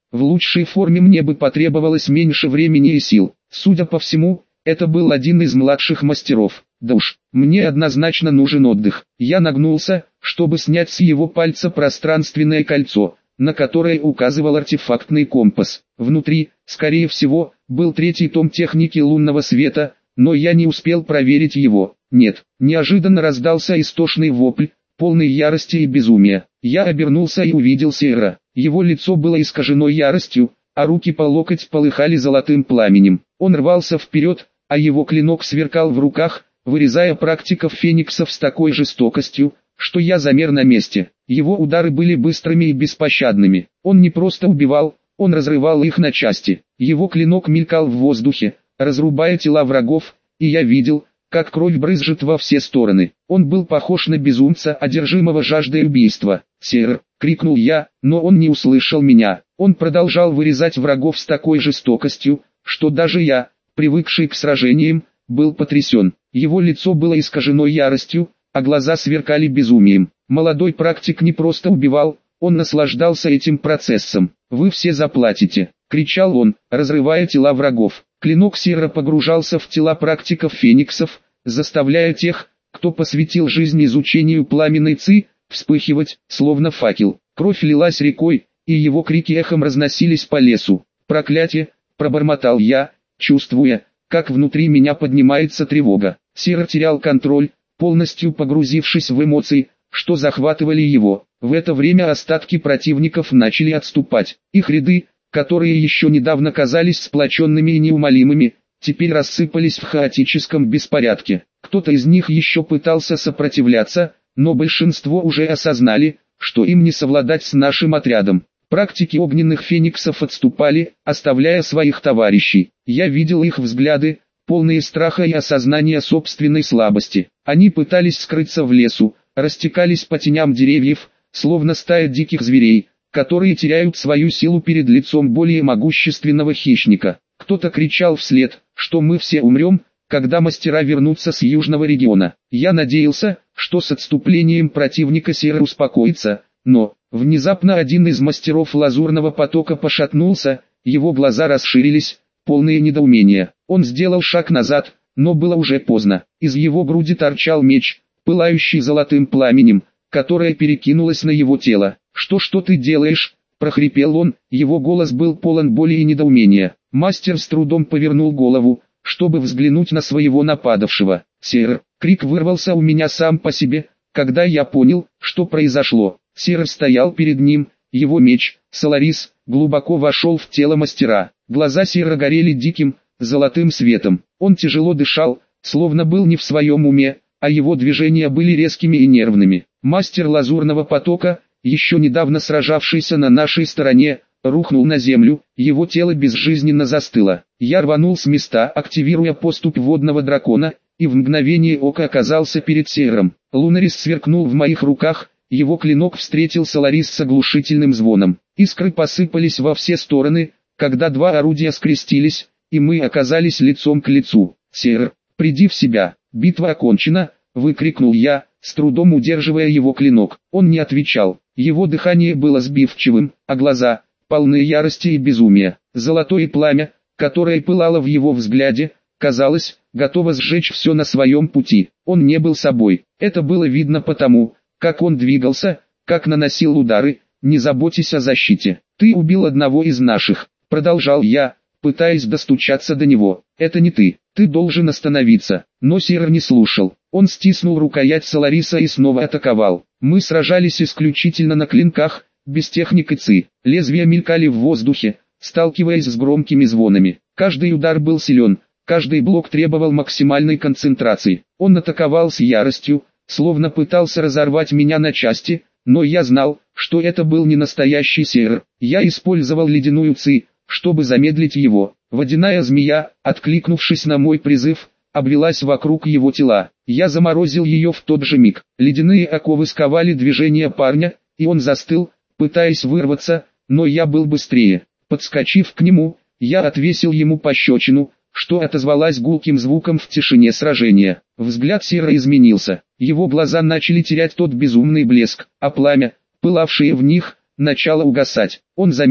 Speaker 1: В лучшей форме мне бы потребовалось меньше времени и сил. Судя по всему, это был один из младших мастеров. Да уж, мне однозначно нужен отдых. Я нагнулся, чтобы снять с его пальца пространственное кольцо, на которое указывал артефактный компас. Внутри, скорее всего, был третий том техники лунного света, но я не успел проверить его. Нет, неожиданно раздался истошный вопль, полный ярости и безумия. Я обернулся и увидел Сейра. Его лицо было искажено яростью, а руки по локоть полыхали золотым пламенем. Он рвался вперед, а его клинок сверкал в руках, вырезая практиков фениксов с такой жестокостью, что я замер на месте. Его удары были быстрыми и беспощадными. Он не просто убивал, он разрывал их на части. Его клинок мелькал в воздухе, разрубая тела врагов, и я видел, как кровь брызжет во все стороны. Он был похож на безумца, одержимого жаждой убийства. «Сейр!» — крикнул я, но он не услышал меня. Он продолжал вырезать врагов с такой жестокостью, что даже я, привыкший к сражениям, был потрясен. Его лицо было искажено яростью, а глаза сверкали безумием. Молодой практик не просто убивал, он наслаждался этим процессом. «Вы все заплатите!» — кричал он, разрывая тела врагов. Клинок Сейра погружался в тела практиков-фениксов, заставляя тех, кто посвятил жизнь изучению пламенной ци, вспыхивать, словно факел. Кровь лилась рекой, и его крики эхом разносились по лесу. «Проклятие!» — пробормотал я, чувствуя, как внутри меня поднимается тревога. Сейр терял контроль, полностью погрузившись в эмоции, что захватывали его. В это время остатки противников начали отступать. Их ряды, которые еще недавно казались сплоченными и неумолимыми, теперь рассыпались в хаотическом беспорядке. Кто-то из них еще пытался сопротивляться, но большинство уже осознали, что им не совладать с нашим отрядом. Практики огненных фениксов отступали, оставляя своих товарищей. Я видел их взгляды, полные страха и осознания собственной слабости. Они пытались скрыться в лесу, растекались по теням деревьев, словно стая диких зверей, которые теряют свою силу перед лицом более могущественного хищника. Кто-то кричал вслед, что мы все умрем, когда мастера вернутся с южного региона. Я надеялся, что с отступлением противника Сейр успокоится, но внезапно один из мастеров лазурного потока пошатнулся, его глаза расширились, полные недоумения. Он сделал шаг назад, но было уже поздно. Из его груди торчал меч, пылающий золотым пламенем, которое перекинулось на его тело. «Что ты делаешь?» – прохрипел он, его голос был полон боли и недоумения. Мастер с трудом повернул голову, чтобы взглянуть на своего нападавшего. «Сейр!» – крик вырвался у меня сам по себе, когда я понял, что произошло. Сейр стоял перед ним, его меч, Соларис, глубоко вошел в тело мастера. Глаза Сейра горели диким, золотым светом. Он тяжело дышал, словно был не в своем уме, а его движения были резкими и нервными. Мастер лазурного потока, еще недавно сражавшийся на нашей стороне, рухнул на землю, его тело безжизненно застыло. Я рванул с места, активируя поступь водного дракона, и в мгновение ока оказался перед Сейром. Лунарис сверкнул в моих руках, его клинок встретил Соларис с оглушительным звоном. Искры посыпались во все стороны, когда два орудия скрестились, и мы оказались лицом к лицу. «Сейр, приди в себя, битва окончена!» — выкрикнул я, с трудом удерживая его клинок. Он не отвечал, его дыхание было сбивчивым, а глаза, полные ярости и безумия. Золотое пламя, которое пылало в его взгляде, казалось, готово сжечь все на своем пути. Он не был собой. Это было видно потому, как он двигался, как наносил удары, не заботясь о защите. «Ты убил одного из наших», — продолжал я, пытаясь достучаться до него. «Это не ты, ты должен остановиться». Но Сейр не слушал. Он стиснул рукоять Солариса и снова атаковал. Мы сражались исключительно на клинках, без техники ци. Лезвия мелькали в воздухе, сталкиваясь с громкими звонами. Каждый удар был силен, каждый блок требовал максимальной концентрации. Он атаковал с яростью, словно пытался разорвать меня на части, но я знал, что это был не настоящий Сейр. Я использовал ледяную ци, чтобы замедлить его. Водяная змея, откликнувшись на мой призыв, обвелась вокруг его тела. Я заморозил ее в тот же миг. Ледяные оковы сковали движение парня, и он застыл, пытаясь вырваться, но я был быстрее. Подскочив к нему, я отвесил ему пощечину, что отозвалась гулким звуком в тишине сражения. Взгляд Сейра изменился. Его глаза начали терять тот безумный блеск, а пламя, пылавшее в них, начало угасать. Он замер,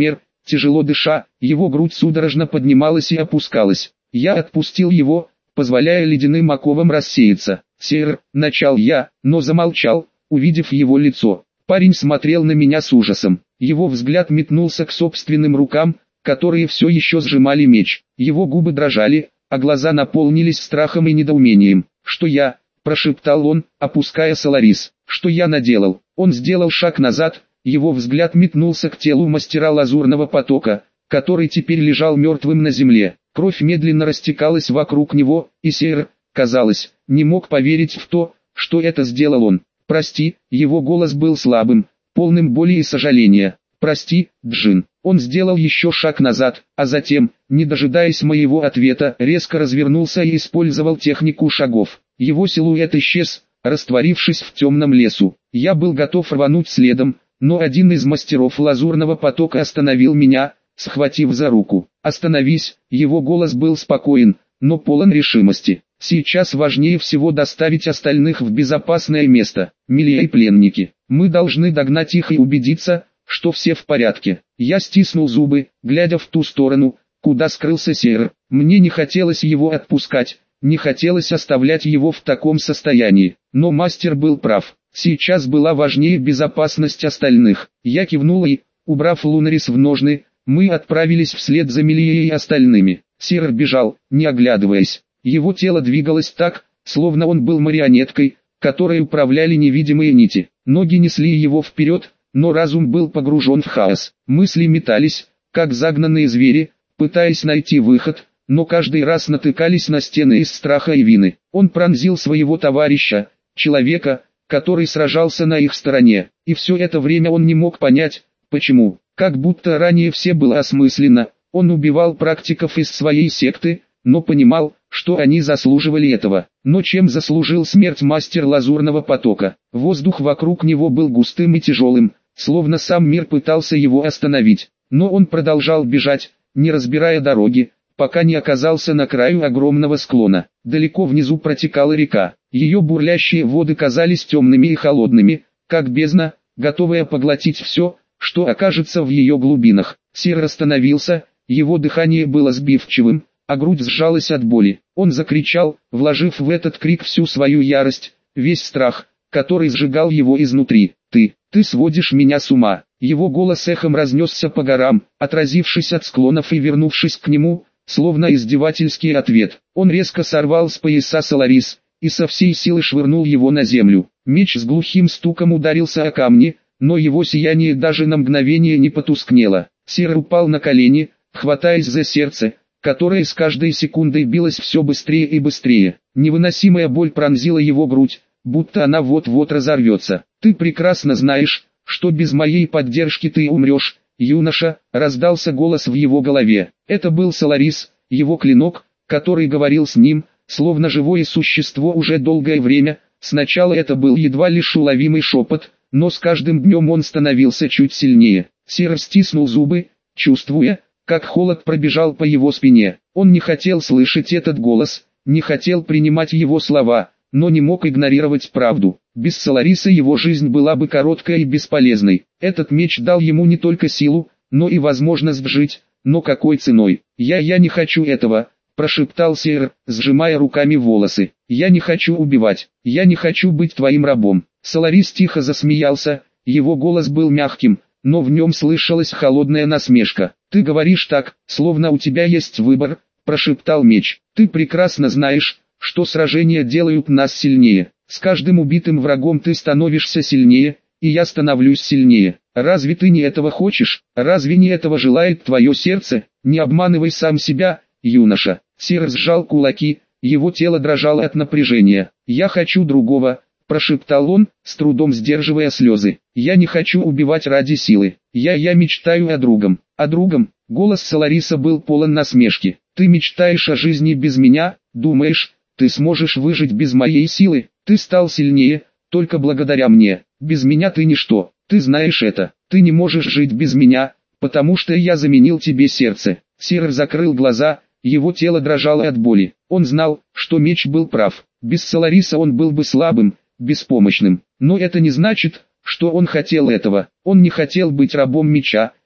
Speaker 1: Тяжело дыша, его грудь судорожно поднималась и опускалась. Я отпустил его, позволяя ледяным оковам рассеяться. «Сэр», — начал я, но замолчал, увидев его лицо. Парень смотрел на меня с ужасом. Его взгляд метнулся к собственным рукам, которые все еще сжимали меч. Его губы дрожали, а глаза наполнились страхом и недоумением. «Что я?» – прошептал он, опуская Соларис. «Что я наделал?» Он сделал шаг назад, его взгляд метнулся к телу мастера лазурного потока, который теперь лежал мертвым на земле. Кровь медленно растекалась вокруг него, и Сейр, казалось, не мог поверить в то, что это сделал он. «Прости», его голос был слабым, полным боли и сожаления. «Прости, Джин». Он сделал еще шаг назад, а затем, не дожидаясь моего ответа, резко развернулся и использовал технику шагов. Его силуэт исчез, растворившись в темном лесу. Я был готов рвануть следом, но один из мастеров лазурного потока остановил меня, схватив за руку. «Остановись», его голос был спокоен, но полон решимости. «Сейчас важнее всего доставить остальных в безопасное место. Милия и пленники. Мы должны догнать их и убедиться, что все в порядке». Я стиснул зубы, глядя в ту сторону, куда скрылся Сейр. Мне не хотелось его отпускать, не хотелось оставлять его в таком состоянии. Но мастер был прав. Сейчас была важнее безопасность остальных. Я кивнул и, убрав Лунарис в ножны, мы отправились вслед за Милией и остальными. Сейр бежал, не оглядываясь. Его тело двигалось так, словно он был марионеткой, которой управляли невидимые нити. Ноги несли его вперед, но разум был погружен в хаос. Мысли метались, как загнанные звери, пытаясь найти выход, но каждый раз натыкались на стены из страха и вины. Он пронзил своего товарища, человека, который сражался на их стороне, и все это время он не мог понять, почему. Как будто ранее все было осмысленно, он убивал практиков из своей секты, но понимал, что они заслуживали этого. Но чем заслужил смерть мастер лазурного потока? Воздух вокруг него был густым и тяжелым, словно сам мир пытался его остановить. Но он продолжал бежать, не разбирая дороги, пока не оказался на краю огромного склона. Далеко внизу протекала река. Ее бурлящие воды казались темными и холодными, как бездна, готовая поглотить все, что окажется в ее глубинах. Сейр остановился, его дыхание было сбивчивым, а грудь сжалась от боли. Он закричал, вложив в этот крик всю свою ярость, весь страх, который сжигал его изнутри. Ты сводишь меня с ума». Его голос эхом разнесся по горам, отразившись от склонов и вернувшись к нему, словно издевательский ответ. Он резко сорвал с пояса Соларис, и со всей силы швырнул его на землю. Меч с глухим стуком ударился о камни, но его сияние даже на мгновение не потускнело. Сейр упал на колени, хватаясь за сердце, которое с каждой секундой билось все быстрее и быстрее. Невыносимая боль пронзила его грудь, будто она вот-вот разорвется. «Ты прекрасно знаешь, что без моей поддержки ты умрешь, юноша», — раздался голос в его голове. Это был Соларис, его клинок, который говорил с ним, словно живое существо уже долгое время. Сначала это был едва лишь уловимый шепот, но с каждым днем он становился чуть сильнее. Сейр стиснул зубы, чувствуя, как холод пробежал по его спине. Он не хотел слышать этот голос, не хотел принимать его слова, но не мог игнорировать правду. Без Солариса его жизнь была бы короткой и бесполезной. Этот меч дал ему не только силу, но и возможность жить, но какой ценой? «Я не хочу этого», — прошептал Сейр, сжимая руками волосы. «Я не хочу убивать, я не хочу быть твоим рабом». Соларис тихо засмеялся, его голос был мягким, но в нем слышалась холодная насмешка. «Ты говоришь так, словно у тебя есть выбор», — прошептал меч. «Ты прекрасно знаешь, что сражения делают нас сильнее. С каждым убитым врагом ты становишься сильнее, и я становлюсь сильнее. Разве ты не этого хочешь? Разве не этого желает твое сердце? Не обманывай сам себя, юноша». Сейр сжал кулаки, его тело дрожало от напряжения. «Я хочу другого», — прошептал он, с трудом сдерживая слезы. «Я не хочу убивать ради силы. Я мечтаю о другом». «О другом?» Голос Солариса был полон насмешки. «Ты мечтаешь о жизни без меня, думаешь, ты сможешь выжить без моей силы? Ты стал сильнее, только благодаря мне. Без меня ты ничто, ты знаешь это. Ты не можешь жить без меня, потому что я заменил тебе сердце». Сейр закрыл глаза, его тело дрожало от боли. Он знал, что меч был прав. Без Солариса он был бы слабым, беспомощным. Но это не значит, что он хотел этого. Он не хотел быть рабом меча,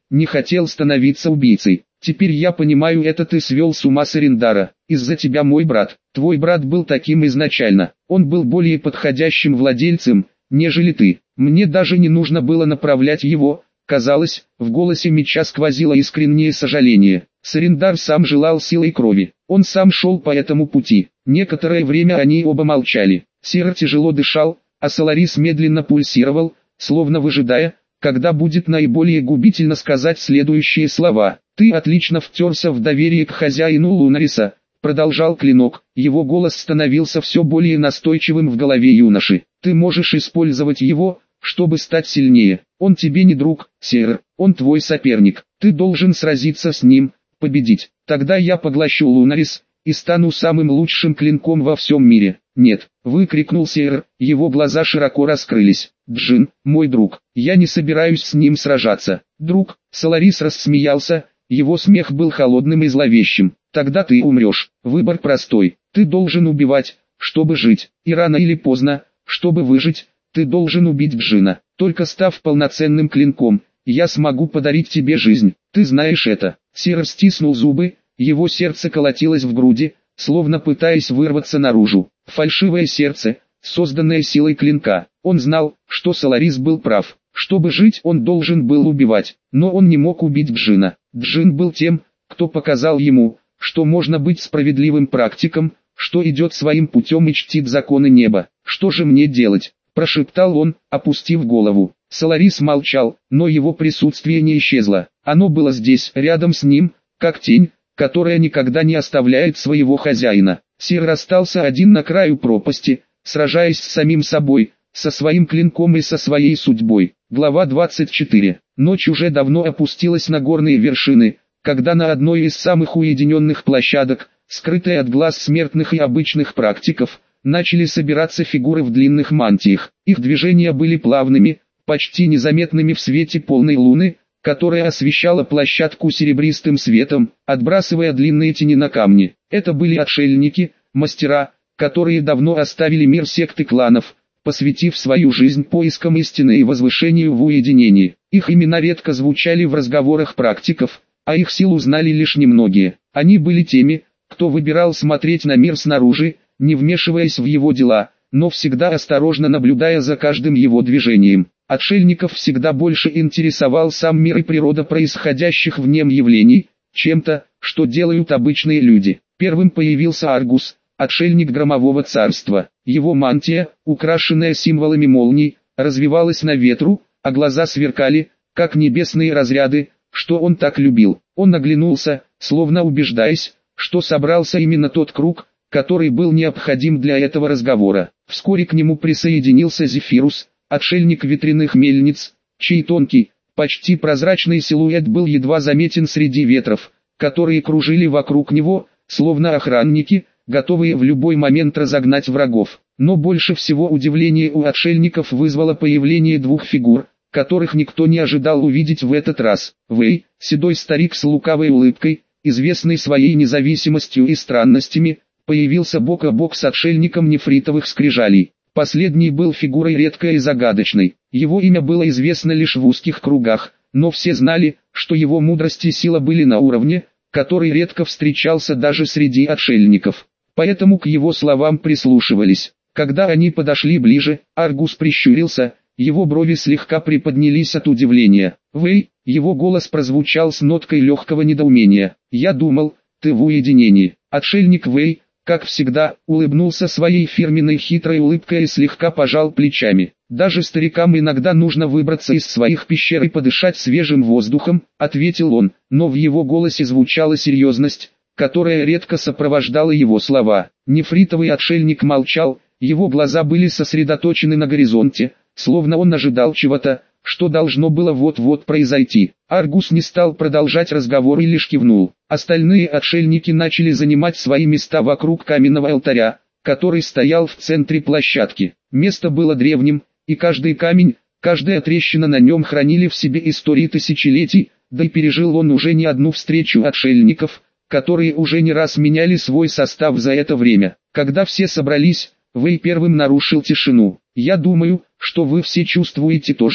Speaker 1: не хотел становиться убийцей. Теперь я понимаю, это ты свел с ума Сарендара. Из-за тебя мой брат. Твой брат был таким изначально. Он был более подходящим владельцем, нежели ты. Мне даже не нужно было направлять его. Казалось, в голосе меча сквозило искреннее сожаление. Сарендар сам желал силой крови. Он сам шел по этому пути. Некоторое время они оба молчали. Сир тяжело дышал, а Соларис медленно пульсировал, словно выжидая, когда будет наиболее губительно сказать следующие слова. «Ты отлично втерся в доверие к хозяину Лунариса», — продолжал Клинок. Его голос становился все более настойчивым в голове юноши. «Ты можешь использовать его, чтобы стать сильнее. Он тебе не друг, сэр, он твой соперник. Ты должен сразиться с ним, победить. Тогда я поглощу Лунарис и стану самым лучшим клинком во всем мире». «Нет», — выкрикнул сэр, его глаза широко раскрылись. «Джин, мой друг, я не собираюсь с ним сражаться». «Друг», — Соларис рассмеялся, его смех был холодным и зловещим. «Тогда ты умрешь. Выбор простой. Ты должен убивать, чтобы жить. И рано или поздно, чтобы выжить, ты должен убить Джина. Только став полноценным клинком, я смогу подарить тебе жизнь. Ты знаешь это». Сир стиснул зубы, его сердце колотилось в груди, словно пытаясь вырваться наружу. Фальшивое сердце, созданное силой клинка. Он знал, что Соларис был прав. Чтобы жить, он должен был убивать, но он не мог убить Джина. Джин был тем, кто показал ему, что можно быть справедливым практиком, что идет своим путем и чтит законы неба. «Что же мне делать?» – прошептал он, опустив голову. Соларис молчал, но его присутствие не исчезло. Оно было здесь, рядом с ним, как тень, которая никогда не оставляет своего хозяина. Сир остался один на краю пропасти, сражаясь с самим собой, со своим клинком и со своей судьбой. Глава 24. Ночь уже давно опустилась на горные вершины, когда на одной из самых уединенных площадок, скрытой от глаз смертных и обычных практиков, начали собираться фигуры в длинных мантиях. Их движения были плавными, почти незаметными в свете полной луны, которая освещала площадку серебристым светом, отбрасывая длинные тени на камни. Это были отшельники, мастера, которые давно оставили мир секты кланов, посвятив свою жизнь поискам истины и возвышению в уединении. Их имена редко звучали в разговорах практиков, а их силу знали лишь немногие. Они были теми, кто выбирал смотреть на мир снаружи, не вмешиваясь в его дела, но всегда осторожно наблюдая за каждым его движением. Отшельников всегда больше интересовал сам мир и природа происходящих в нем явлений, чем-то, что делают обычные люди. Первым появился Аргус, отшельник громового царства. Его мантия, украшенная символами молний, развивалась на ветру, а глаза сверкали, как небесные разряды, что он так любил. Он оглянулся, словно убеждаясь, что собрался именно тот круг, который был необходим для этого разговора. Вскоре к нему присоединился Зефирус, отшельник ветряных мельниц, чей тонкий, почти прозрачный силуэт был едва заметен среди ветров, которые кружили вокруг него, словно охранники, готовые в любой момент разогнать врагов. Но больше всего удивление у отшельников вызвало появление двух фигур, которых никто не ожидал увидеть в этот раз. Вэй, седой старик с лукавой улыбкой, известный своей независимостью и странностями, появился бок о бок с отшельником нефритовых скрижалей. Последний был фигурой редкой и загадочной. Его имя было известно лишь в узких кругах, но все знали, что его мудрость и сила были на уровне, который редко встречался даже среди отшельников. Поэтому к его словам прислушивались. Когда они подошли ближе, Аргус прищурился, его брови слегка приподнялись от удивления. «Вэй», его голос прозвучал с ноткой легкого недоумения. «Я думал, ты в уединении». Отшельник Вэй, как всегда, улыбнулся своей фирменной хитрой улыбкой и слегка пожал плечами. «Даже старикам иногда нужно выбраться из своих пещер и подышать свежим воздухом», — ответил он, но в его голосе звучала серьезность, которая редко сопровождала его слова. Нефритовый отшельник молчал, его глаза были сосредоточены на горизонте, словно он ожидал чего-то, что должно было вот-вот произойти. Аргус не стал продолжать разговор и лишь кивнул. Остальные отшельники начали занимать свои места вокруг каменного алтаря, который стоял в центре площадки. Место было древним, и каждый камень, каждая трещина на нем хранили в себе истории тысячелетий, да и пережил он уже не одну встречу отшельников, которые уже не раз меняли свой состав за это время. Когда все собрались, Вэй первым нарушил тишину. «Я думаю, что вы все чувствуете то же,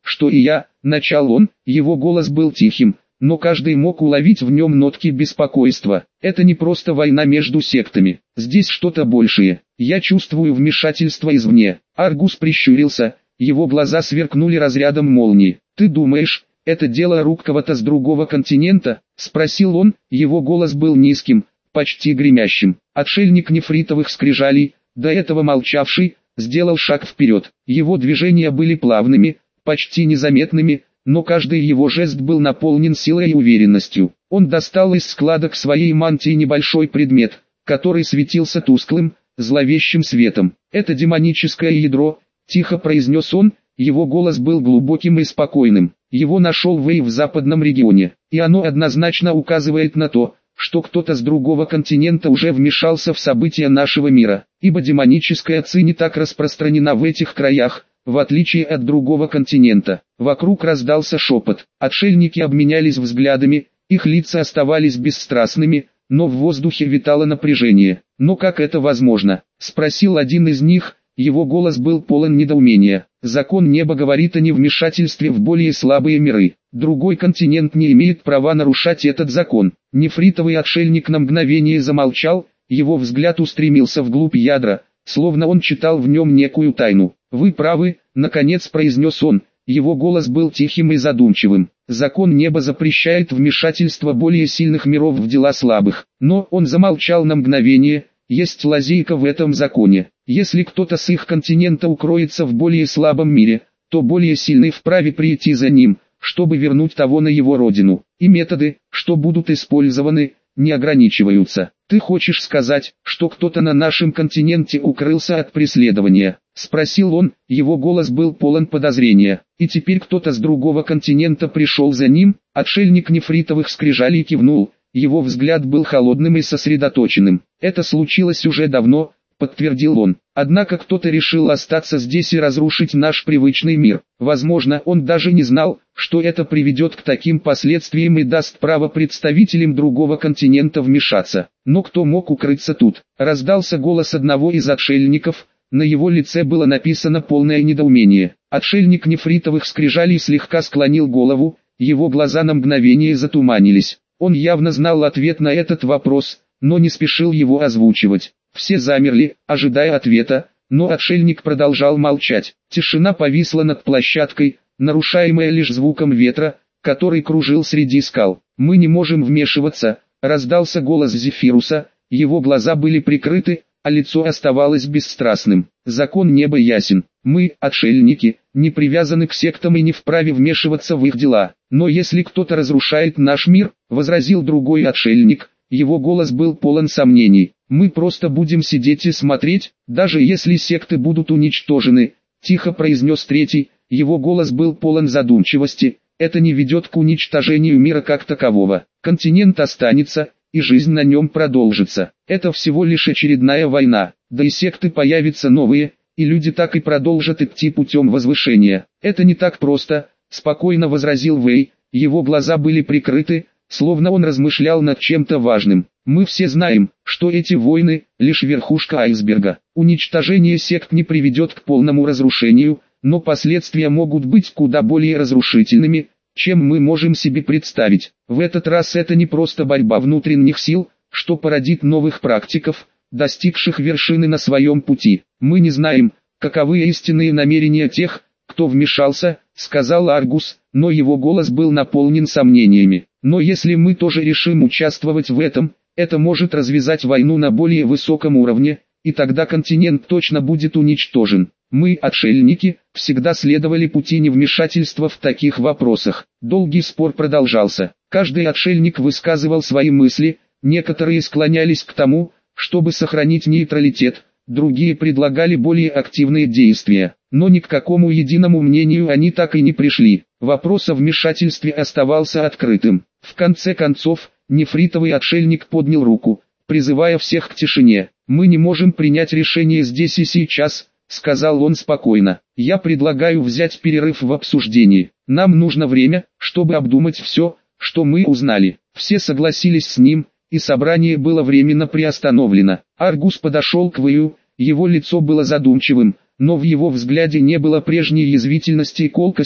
Speaker 1: что и я», — начал он, его голос был тихим, но каждый мог уловить в нем нотки беспокойства. «Это не просто война между сектами, здесь что-то большее. Я чувствую вмешательство извне». Аргус прищурился, его глаза сверкнули разрядом молнии. «Ты думаешь, это дело рук кого-то с другого континента?» — спросил он, его голос был низким, почти гремящим. Отшельник нефритовых скрижалей, до этого молчавший, сделал шаг вперед. Его движения были плавными, почти незаметными, но каждый его жест был наполнен силой и уверенностью. Он достал из складок своей мантии небольшой предмет, который светился тусклым, зловещим светом. «Это демоническое ядро», — тихо произнес он, его голос был глубоким и спокойным. «Его нашел Вэй в западном регионе, и оно однозначно указывает на то, что кто-то с другого континента уже вмешался в события нашего мира, ибо демоническая ци не так распространена в этих краях, в отличие от другого континента». Вокруг раздался шепот, отшельники обменялись взглядами, их лица оставались бесстрастными, но в воздухе витало напряжение. «Но как это возможно?» — спросил один из них, его голос был полон недоумения. «Закон неба говорит о невмешательстве в более слабые миры. Другой континент не имеет права нарушать этот закон». Нефритовый отшельник на мгновение замолчал, его взгляд устремился вглубь ядра, словно он читал в нем некую тайну. «Вы правы», — наконец произнес он, его голос был тихим и задумчивым. «Закон неба запрещает вмешательство более сильных миров в дела слабых». Но он замолчал на мгновение, есть лазейка в этом законе. Если кто-то с их континента укроется в более слабом мире, то более сильный вправе прийти за ним, чтобы вернуть того на его родину. И методы, что будут использованы, не ограничиваются. «Ты хочешь сказать, что кто-то на нашем континенте укрылся от преследования?» — спросил он, его голос был полон подозрения. «И теперь кто-то с другого континента пришел за ним?» Отшельник нефритовых скрижалей кивнул, его взгляд был холодным и сосредоточенным. «Это случилось уже давно», — подтвердил он. «Однако кто-то решил остаться здесь и разрушить наш привычный мир. Возможно, он даже не знал, что это приведет к таким последствиям и даст право представителям другого континента вмешаться. Но кто мог укрыться тут?» Раздался голос одного из отшельников, на его лице было написано полное недоумение. Отшельник нефритовых скрижалей слегка склонил голову, его глаза на мгновение затуманились. Он явно знал ответ на этот вопрос, но не спешил его озвучивать. Все замерли, ожидая ответа, но отшельник продолжал молчать. Тишина повисла над площадкой, нарушаемая лишь звуком ветра, который кружил среди скал. «Мы не можем вмешиваться», — раздался голос Зефируса, его глаза были прикрыты, а лицо оставалось бесстрастным. «Закон неба ясен. Мы, отшельники, не привязаны к сектам и не вправе вмешиваться в их дела. Но если кто-то разрушает наш мир», — возразил другой отшельник, его голос был полон сомнений, «мы просто будем сидеть и смотреть, даже если секты будут уничтожены», — тихо произнес третий, его голос был полон задумчивости. «Это не ведет к уничтожению мира как такового. Континент останется, и жизнь на нем продолжится. Это всего лишь очередная война, да и секты появятся новые, и люди так и продолжат идти путем возвышения». «Это не так просто», — спокойно возразил Вэй, его глаза были прикрыты, словно он размышлял над чем-то важным. «Мы все знаем, что эти войны — лишь верхушка айсберга. Уничтожение сект не приведет к полному разрушению, но последствия могут быть куда более разрушительными, чем мы можем себе представить. В этот раз это не просто борьба внутренних сил, что породит новых практиков, достигших вершины на своем пути. Мы не знаем, каковы истинные намерения тех, кто вмешался», — сказал Аргус, но его голос был наполнен сомнениями. «Но если мы тоже решим участвовать в этом, это может развязать войну на более высоком уровне, и тогда континент точно будет уничтожен. Мы, отшельники, всегда следовали пути невмешательства в таких вопросах». Долгий спор продолжался. Каждый отшельник высказывал свои мысли, некоторые склонялись к тому, чтобы сохранить нейтралитет, другие предлагали более активные действия. Но ни к какому единому мнению они так и не пришли. Вопрос о вмешательстве оставался открытым. В конце концов, нефритовый отшельник поднял руку, призывая всех к тишине. «Мы не можем принять решение здесь и сейчас», — сказал он спокойно. «Я предлагаю взять перерыв в обсуждении. Нам нужно время, чтобы обдумать все, что мы узнали». Все согласились с ним, и собрание было временно приостановлено. Аргус подошел к Вэю, его лицо было задумчивым, но в его взгляде не было прежней язвительности и колкости,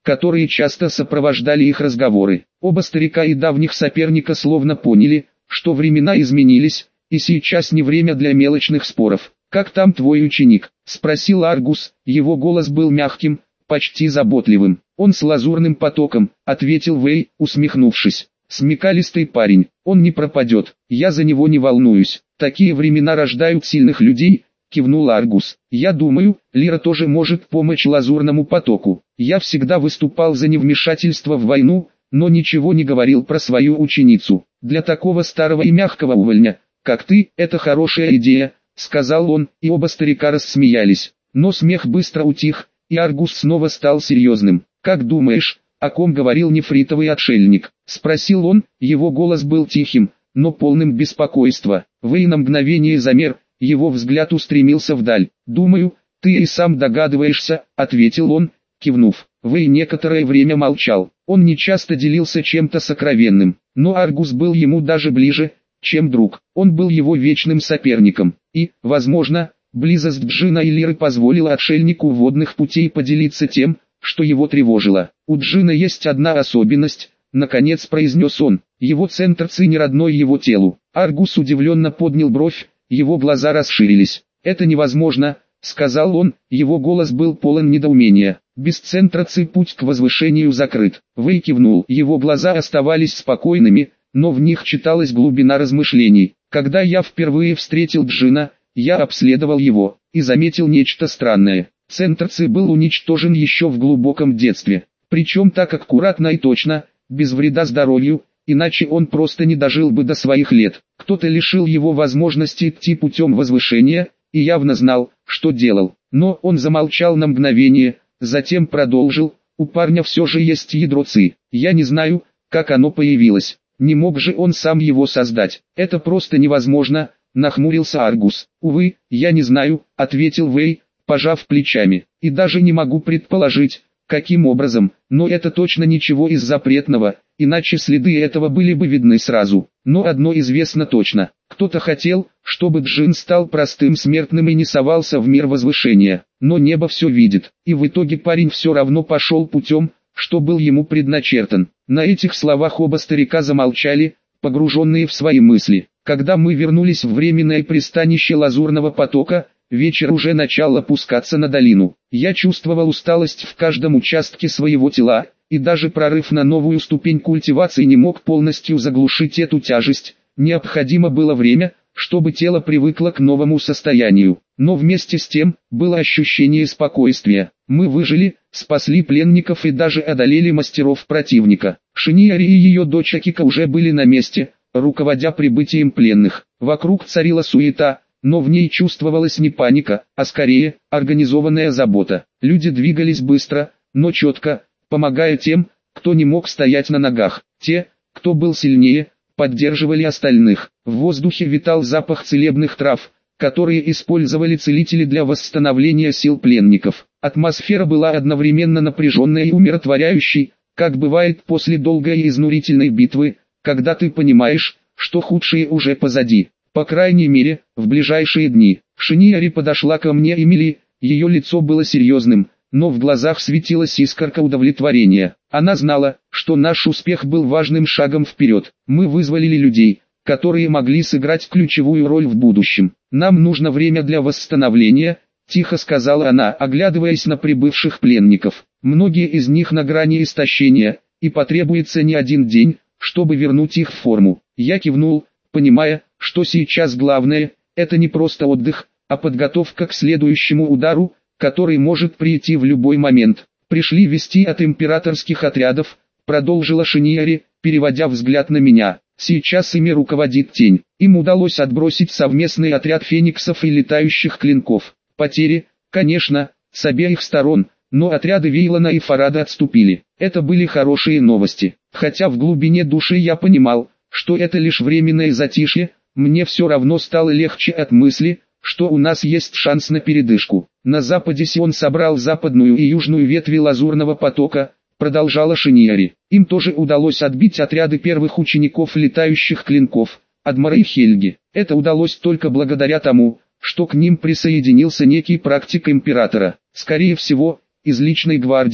Speaker 1: которые часто сопровождали их разговоры. Оба старика и давних соперника словно поняли, что времена изменились, и сейчас не время для мелочных споров. «Как там твой ученик?» – спросил Аргус, его голос был мягким, почти заботливым. «Он с лазурным потоком», – ответил Вэй, усмехнувшись. «Смекалистый парень, он не пропадет, я за него не волнуюсь, такие времена рождают сильных людей», – кивнул Аргус. «Я думаю, Лира тоже может помочь лазурному потоку. Я всегда выступал за невмешательство в войну, но ничего не говорил про свою ученицу. Для такого старого и мягкого увольня, как ты, это хорошая идея», — сказал он, и оба старика рассмеялись. Но смех быстро утих, и Аргус снова стал серьезным. «Как думаешь, о ком говорил нефритовый отшельник?» — спросил он, его голос был тихим, но полным беспокойства. Вэй на мгновение замер, его взгляд устремился вдаль. «Думаю, ты и сам догадываешься», — ответил он, кивнув. Вэй некоторое время молчал, он не часто делился чем-то сокровенным, но Аргус был ему даже ближе, чем друг. Он был его вечным соперником, и, возможно, близость Джина и Лиры позволила отшельнику водных путей поделиться тем, что его тревожило. «У Джина есть одна особенность», — наконец произнес он, — его центр ци не родной его телу. Аргус удивленно поднял бровь, его глаза расширились. «Это невозможно», — сказал он, его голос был полон недоумения. «Без центра ци путь к возвышению закрыт». Вэй кивнул, его глаза оставались спокойными, но в них читалась глубина размышлений. «Когда я впервые встретил Джина, я обследовал его, и заметил нечто странное. Центр ци был уничтожен еще в глубоком детстве, причем так аккуратно и точно, без вреда здоровью, иначе он просто не дожил бы до своих лет. Кто-то лишил его возможности идти путем возвышения, и явно знал, что делал». Но он замолчал на мгновение, затем продолжил: «У парня все же есть ядро ци. Я не знаю, как оно появилось. Не мог же он сам его создать. Это просто невозможно», — нахмурился Аргус. «Увы, я не знаю», — ответил Вэй, пожав плечами. «И даже не могу предположить, каким образом, но это точно ничего из запретного, иначе следы этого были бы видны сразу. Но одно известно точно: кто-то хотел, чтобы Джин стал простым смертным и не совался в мир возвышения. Но небо все видит, и в итоге парень все равно пошел путем, что был ему предначертан». На этих словах оба старика замолчали, погруженные в свои мысли. Когда мы вернулись в временное пристанище Лазурного потока, вечер уже начал опускаться на долину. Я чувствовал усталость в каждом участке своего тела, и даже прорыв на новую ступень культивации не мог полностью заглушить эту тяжесть. Необходимо было время, чтобы тело привыкло к новому состоянию. Но вместе с тем, было ощущение спокойствия. Мы выжили, спасли пленников и даже одолели мастеров противника. Шиньяри и ее дочь Акика уже были на месте, руководя прибытием пленных. Вокруг царила суета, но в ней чувствовалась не паника, а скорее, организованная забота. Люди двигались быстро, но четко, помогая тем, кто не мог стоять на ногах. Те, кто был сильнее, поддерживали остальных. В воздухе витал запах целебных трав, которые использовали целители для восстановления сил пленников. Атмосфера была одновременно напряженной и умиротворяющей, как бывает после долгой и изнурительной битвы, когда ты понимаешь, что худшее уже позади. По крайней мере, в ближайшие дни. Шиньяри подошла ко мне и Мили, ее лицо было серьезным, но в глазах светилась искорка удовлетворения. Она знала, что наш успех был важным шагом вперед. Мы вызволили людей, которые могли сыграть ключевую роль в будущем. «Нам нужно время для восстановления», — тихо сказала она, оглядываясь на прибывших пленников. «Многие из них на грани истощения, и потребуется не один день, чтобы вернуть их в форму». Я кивнул, понимая, что сейчас главное — это не просто отдых, а подготовка к следующему удару, который может прийти в любой момент. «Пришли вести от императорских отрядов», — продолжила Шиньяри, переводя взгляд на меня. «Сейчас ими руководит тень. Им удалось отбросить совместный отряд фениксов и летающих клинков. Потери, конечно, с обеих сторон, но отряды Вейлона и Фарада отступили. Это были хорошие новости. Хотя в глубине души я понимал, что это лишь временное затишье, мне все равно стало легче от мысли, что у нас есть шанс на передышку. На западе Сион собрал западную и южную ветви Лазурного потока», — продолжала Шиньяри. «Им тоже удалось отбить отряды первых учеников летающих клинков, Адмара и Хельги. Это удалось только благодаря тому, что к ним присоединился некий практик императора. Скорее всего, из личной гвардии,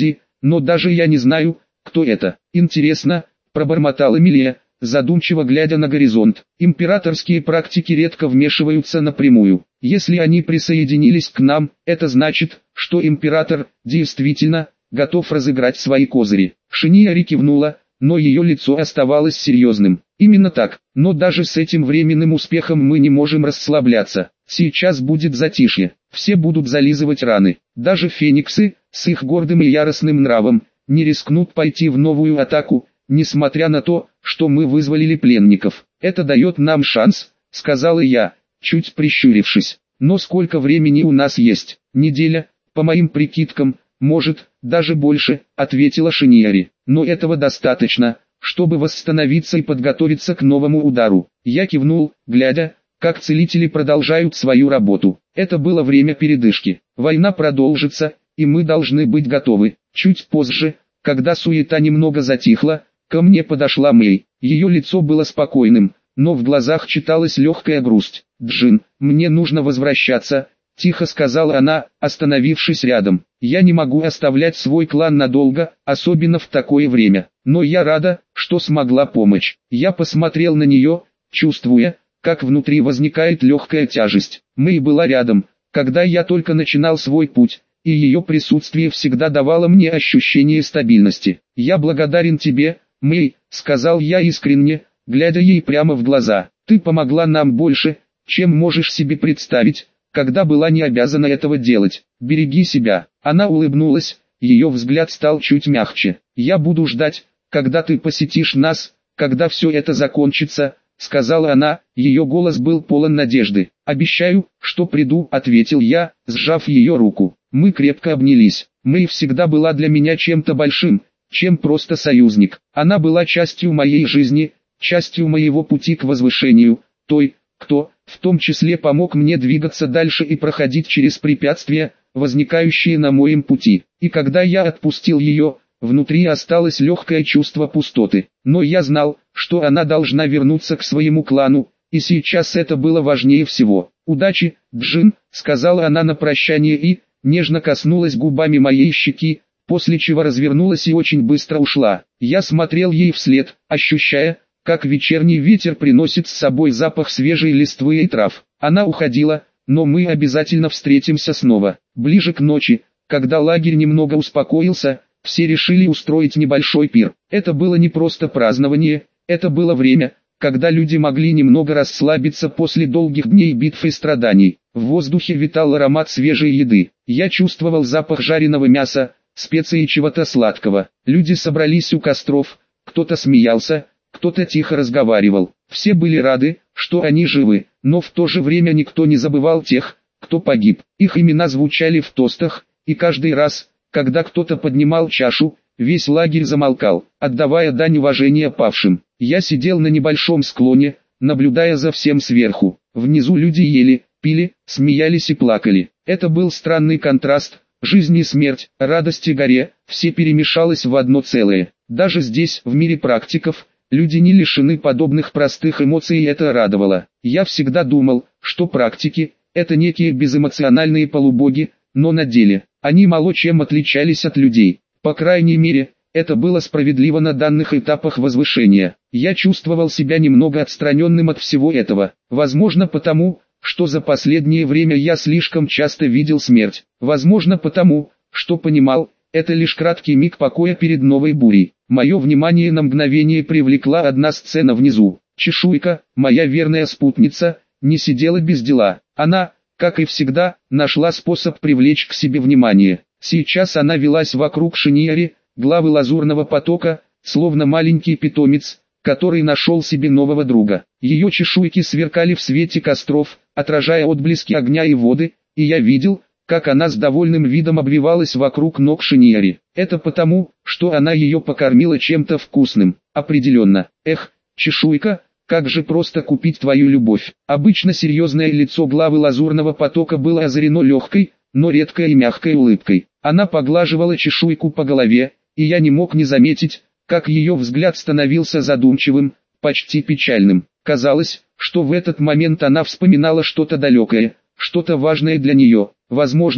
Speaker 1: но даже я не знаю, кто это. Интересно, пробормотала Эмилия, задумчиво глядя на горизонт. Императорские практики редко вмешиваются напрямую. Если они присоединились к нам, это значит, что император, действительно, готов разыграть свои козыри. Шиньяри кивнула, но ее лицо оставалось серьезным. Именно так, но даже с этим временным успехом мы не можем расслабляться. Сейчас будет затишье, все будут зализывать раны. Даже фениксы, с их гордым и яростным нравом, не рискнут пойти в новую атаку, несмотря на то, что мы вызволили пленников. Это дает нам шанс, сказала я, чуть прищурившись. Но сколько времени у нас есть? Неделя, по моим прикидкам, может, даже больше, ответила Шиньяри. Но этого достаточно, чтобы восстановиться и подготовиться к новому удару. Я кивнул, глядя, как целители продолжают свою работу. Это было время передышки. Война продолжится, и мы должны быть готовы. Чуть позже, когда суета немного затихла, ко мне подошла Мэй. Ее лицо было спокойным, но в глазах читалась легкая грусть. «Джин, мне нужно возвращаться», — тихо сказала она, остановившись рядом. «Я не могу оставлять свой клан надолго, особенно в такое время. Но я рада, что смогла помочь». Я посмотрел на нее, чувствуя, как внутри возникает легкая тяжесть. Мэй была рядом, когда я только начинал свой путь, и ее присутствие всегда давало мне ощущение стабильности. «Я благодарен тебе, Мэй», — сказал я искренне, глядя ей прямо в глаза. «Ты помогла нам больше, чем можешь себе представить, когда была не обязана этого делать. Береги себя». Она улыбнулась, ее взгляд стал чуть мягче. «Я буду ждать, когда ты посетишь нас, когда все это закончится», — сказала она, ее голос был полон надежды. «Обещаю, что приду», — ответил я, сжав ее руку. Мы крепко обнялись. Мэй всегда была для меня чем-то большим, чем просто союзник. Она была частью моей жизни, частью моего пути к возвышению, той, кто, в том числе, помог мне двигаться дальше и проходить через препятствия, возникающие на моем пути. И когда я отпустил ее, внутри осталось легкое чувство пустоты. Но я знал, что она должна вернуться к своему клану, и сейчас это было важнее всего. «Удачи, Джин», — сказала она на прощание и, нежно коснулась губами моей щеки, после чего развернулась и очень быстро ушла. Я смотрел ей вслед, ощущая, как вечерний ветер приносит с собой запах свежей листвы и трав. Она уходила, но мы обязательно встретимся снова. Ближе к ночи, когда лагерь немного успокоился, все решили устроить небольшой пир. Это было не просто празднование, это было время, когда люди могли немного расслабиться после долгих дней битв и страданий. В воздухе витал аромат свежей еды. Я чувствовал запах жареного мяса, специй и чего-то сладкого. Люди собрались у костров, кто-то смеялся, кто-то тихо разговаривал. Все были рады, что они живы, но в то же время никто не забывал тех, кто погиб. Их имена звучали в тостах, и каждый раз, когда кто-то поднимал чашу, весь лагерь замолкал, отдавая дань уважения павшим. Я сидел на небольшом склоне, наблюдая за всем сверху. Внизу люди ели, пили, смеялись и плакали. Это был странный контраст. Жизнь и смерть, радость и горе, все перемешалось в одно целое. Даже здесь, в мире практиков, люди не лишены подобных простых эмоций, и это радовало. Я всегда думал, что практики – это некие безэмоциональные полубоги, но на деле, они мало чем отличались от людей. По крайней мере, это было справедливо на данных этапах возвышения. Я чувствовал себя немного отстраненным от всего этого. Возможно потому, что за последнее время я слишком часто видел смерть. Возможно потому, что понимал, это лишь краткий миг покоя перед новой бурей. Мое внимание на мгновение привлекла одна сцена внизу. Чешуйка, моя верная спутница, не сидела без дела. Она, как и всегда, нашла способ привлечь к себе внимание. Сейчас она велась вокруг Шиньяри, главы лазурного потока, словно маленький питомец, который нашел себе нового друга. Ее чешуйки сверкали в свете костров, отражая отблески огня и воды, и я видел, как она с довольным видом обвивалась вокруг ног Шиньяри. Это потому, что она ее покормила чем-то вкусным. Определенно. Эх, чешуйка, как же просто купить твою любовь. Обычно серьезное лицо главы лазурного потока было озарено легкой, но редкой и мягкой улыбкой. Она поглаживала чешуйку по голове, и я не мог не заметить, как ее взгляд становился задумчивым, почти печальным. Казалось, что в этот момент она вспоминала что-то далекое, что-то важное для нее. Возможно,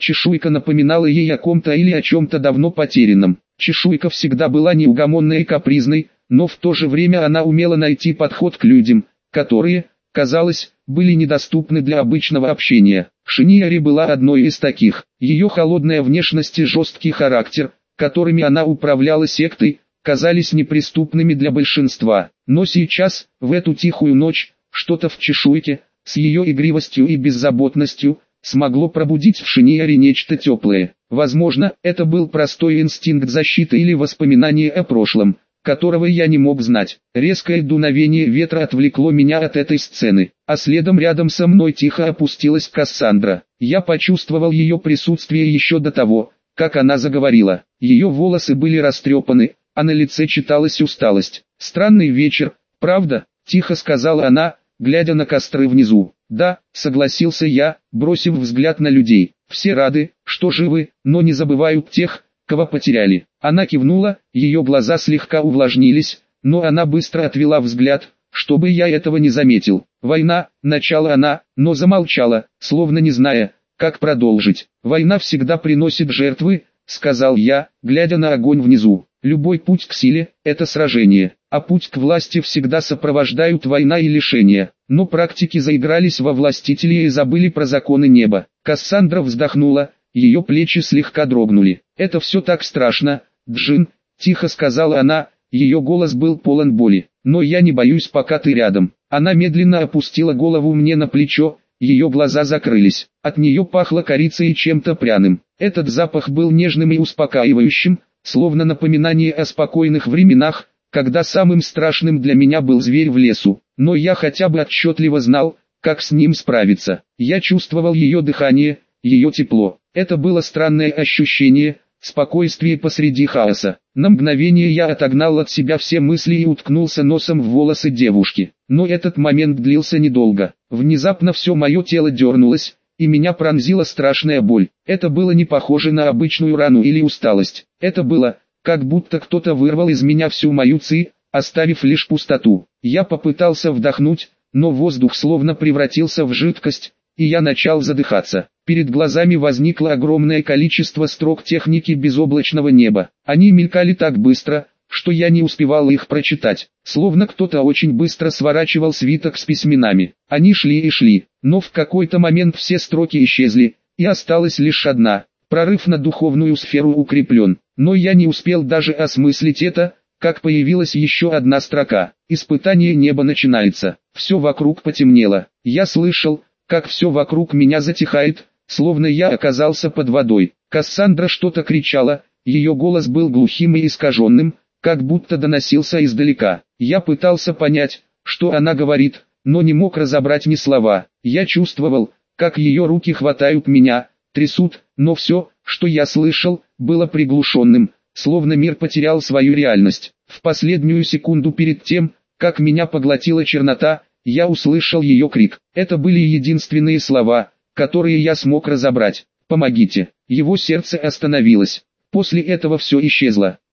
Speaker 1: Чешуйка напоминала ей о ком-то или о чем-то давно потерянном. Чешуйка всегда была неугомонной и капризной, но в то же время она умела найти подход к людям, которые, казалось, были недоступны для обычного общения. Шиньяри была одной из таких. Ее холодная внешность и жесткий характер, которыми она управляла сектой, казались неприступными для большинства. Но сейчас, в эту тихую ночь, что-то в Чешуйке, с ее игривостью и беззаботностью, смогло пробудить в Шиньяре нечто теплое. Возможно, это был простой инстинкт защиты или воспоминание о прошлом, которого я не мог знать. Резкое дуновение ветра отвлекло меня от этой сцены, а следом рядом со мной тихо опустилась Кассандра. Я почувствовал ее присутствие еще до того, как она заговорила. Ее волосы были растрепаны, а на лице читалась усталость. «Странный вечер, правда?» – тихо сказала она, глядя на костры внизу. «Да», — согласился я, бросив взгляд на людей. «Все рады, что живы, но не забывают тех, кого потеряли». Она кивнула, ее глаза слегка увлажнились, но она быстро отвела взгляд, чтобы я этого не заметил. «Война», — начала она, но замолчала, словно не зная, как продолжить. «Война всегда приносит жертвы», — сказал я, глядя на огонь внизу. «Любой путь к силе — это сражение, а путь к власти всегда сопровождают война и лишения». Но практики заигрались во властители и забыли про законы неба. Кассандра вздохнула, ее плечи слегка дрогнули. «Это все так страшно, Джин», — тихо сказала она, ее голос был полон боли. «Но я не боюсь, пока ты рядом». Она медленно опустила голову мне на плечо, ее глаза закрылись. От нее пахло корицей и чем-то пряным. Этот запах был нежным и успокаивающим, словно напоминание о спокойных временах, когда самым страшным для меня был зверь в лесу. Но я хотя бы отчетливо знал, как с ним справиться. Я чувствовал ее дыхание, ее тепло. Это было странное ощущение, спокойствие посреди хаоса. На мгновение я отогнал от себя все мысли и уткнулся носом в волосы девушки. Но этот момент длился недолго. Внезапно все мое тело дернулось, и меня пронзила страшная боль. Это было не похоже на обычную рану или усталость. Это было, как будто кто-то вырвал из меня всю мою ци, оставив лишь пустоту. Я попытался вдохнуть, но воздух словно превратился в жидкость, и я начал задыхаться. Перед глазами возникло огромное количество строк техники безоблачного неба. Они мелькали так быстро, что я не успевал их прочитать. Словно кто-то очень быстро сворачивал свиток с письменами. Они шли и шли, но в какой-то момент все строки исчезли, и осталась лишь одна. Прорыв на духовную сферу укреплен. Но я не успел даже осмыслить это, как появилась еще одна строка. Испытание неба начинается. Все вокруг потемнело. Я слышал, как все вокруг меня затихает, словно я оказался под водой. Кассандра что-то кричала, ее голос был глухим и искаженным, как будто доносился издалека. Я пытался понять, что она говорит, но не мог разобрать ни слова. Я чувствовал, как ее руки хватают меня, трясут, но все, что я слышал, было приглушенным, словно мир потерял свою реальность. В последнюю секунду перед тем, как меня поглотила чернота, я услышал ее крик. Это были единственные слова, которые я смог разобрать. «Помогите!» Его сердце остановилось. После этого все исчезло.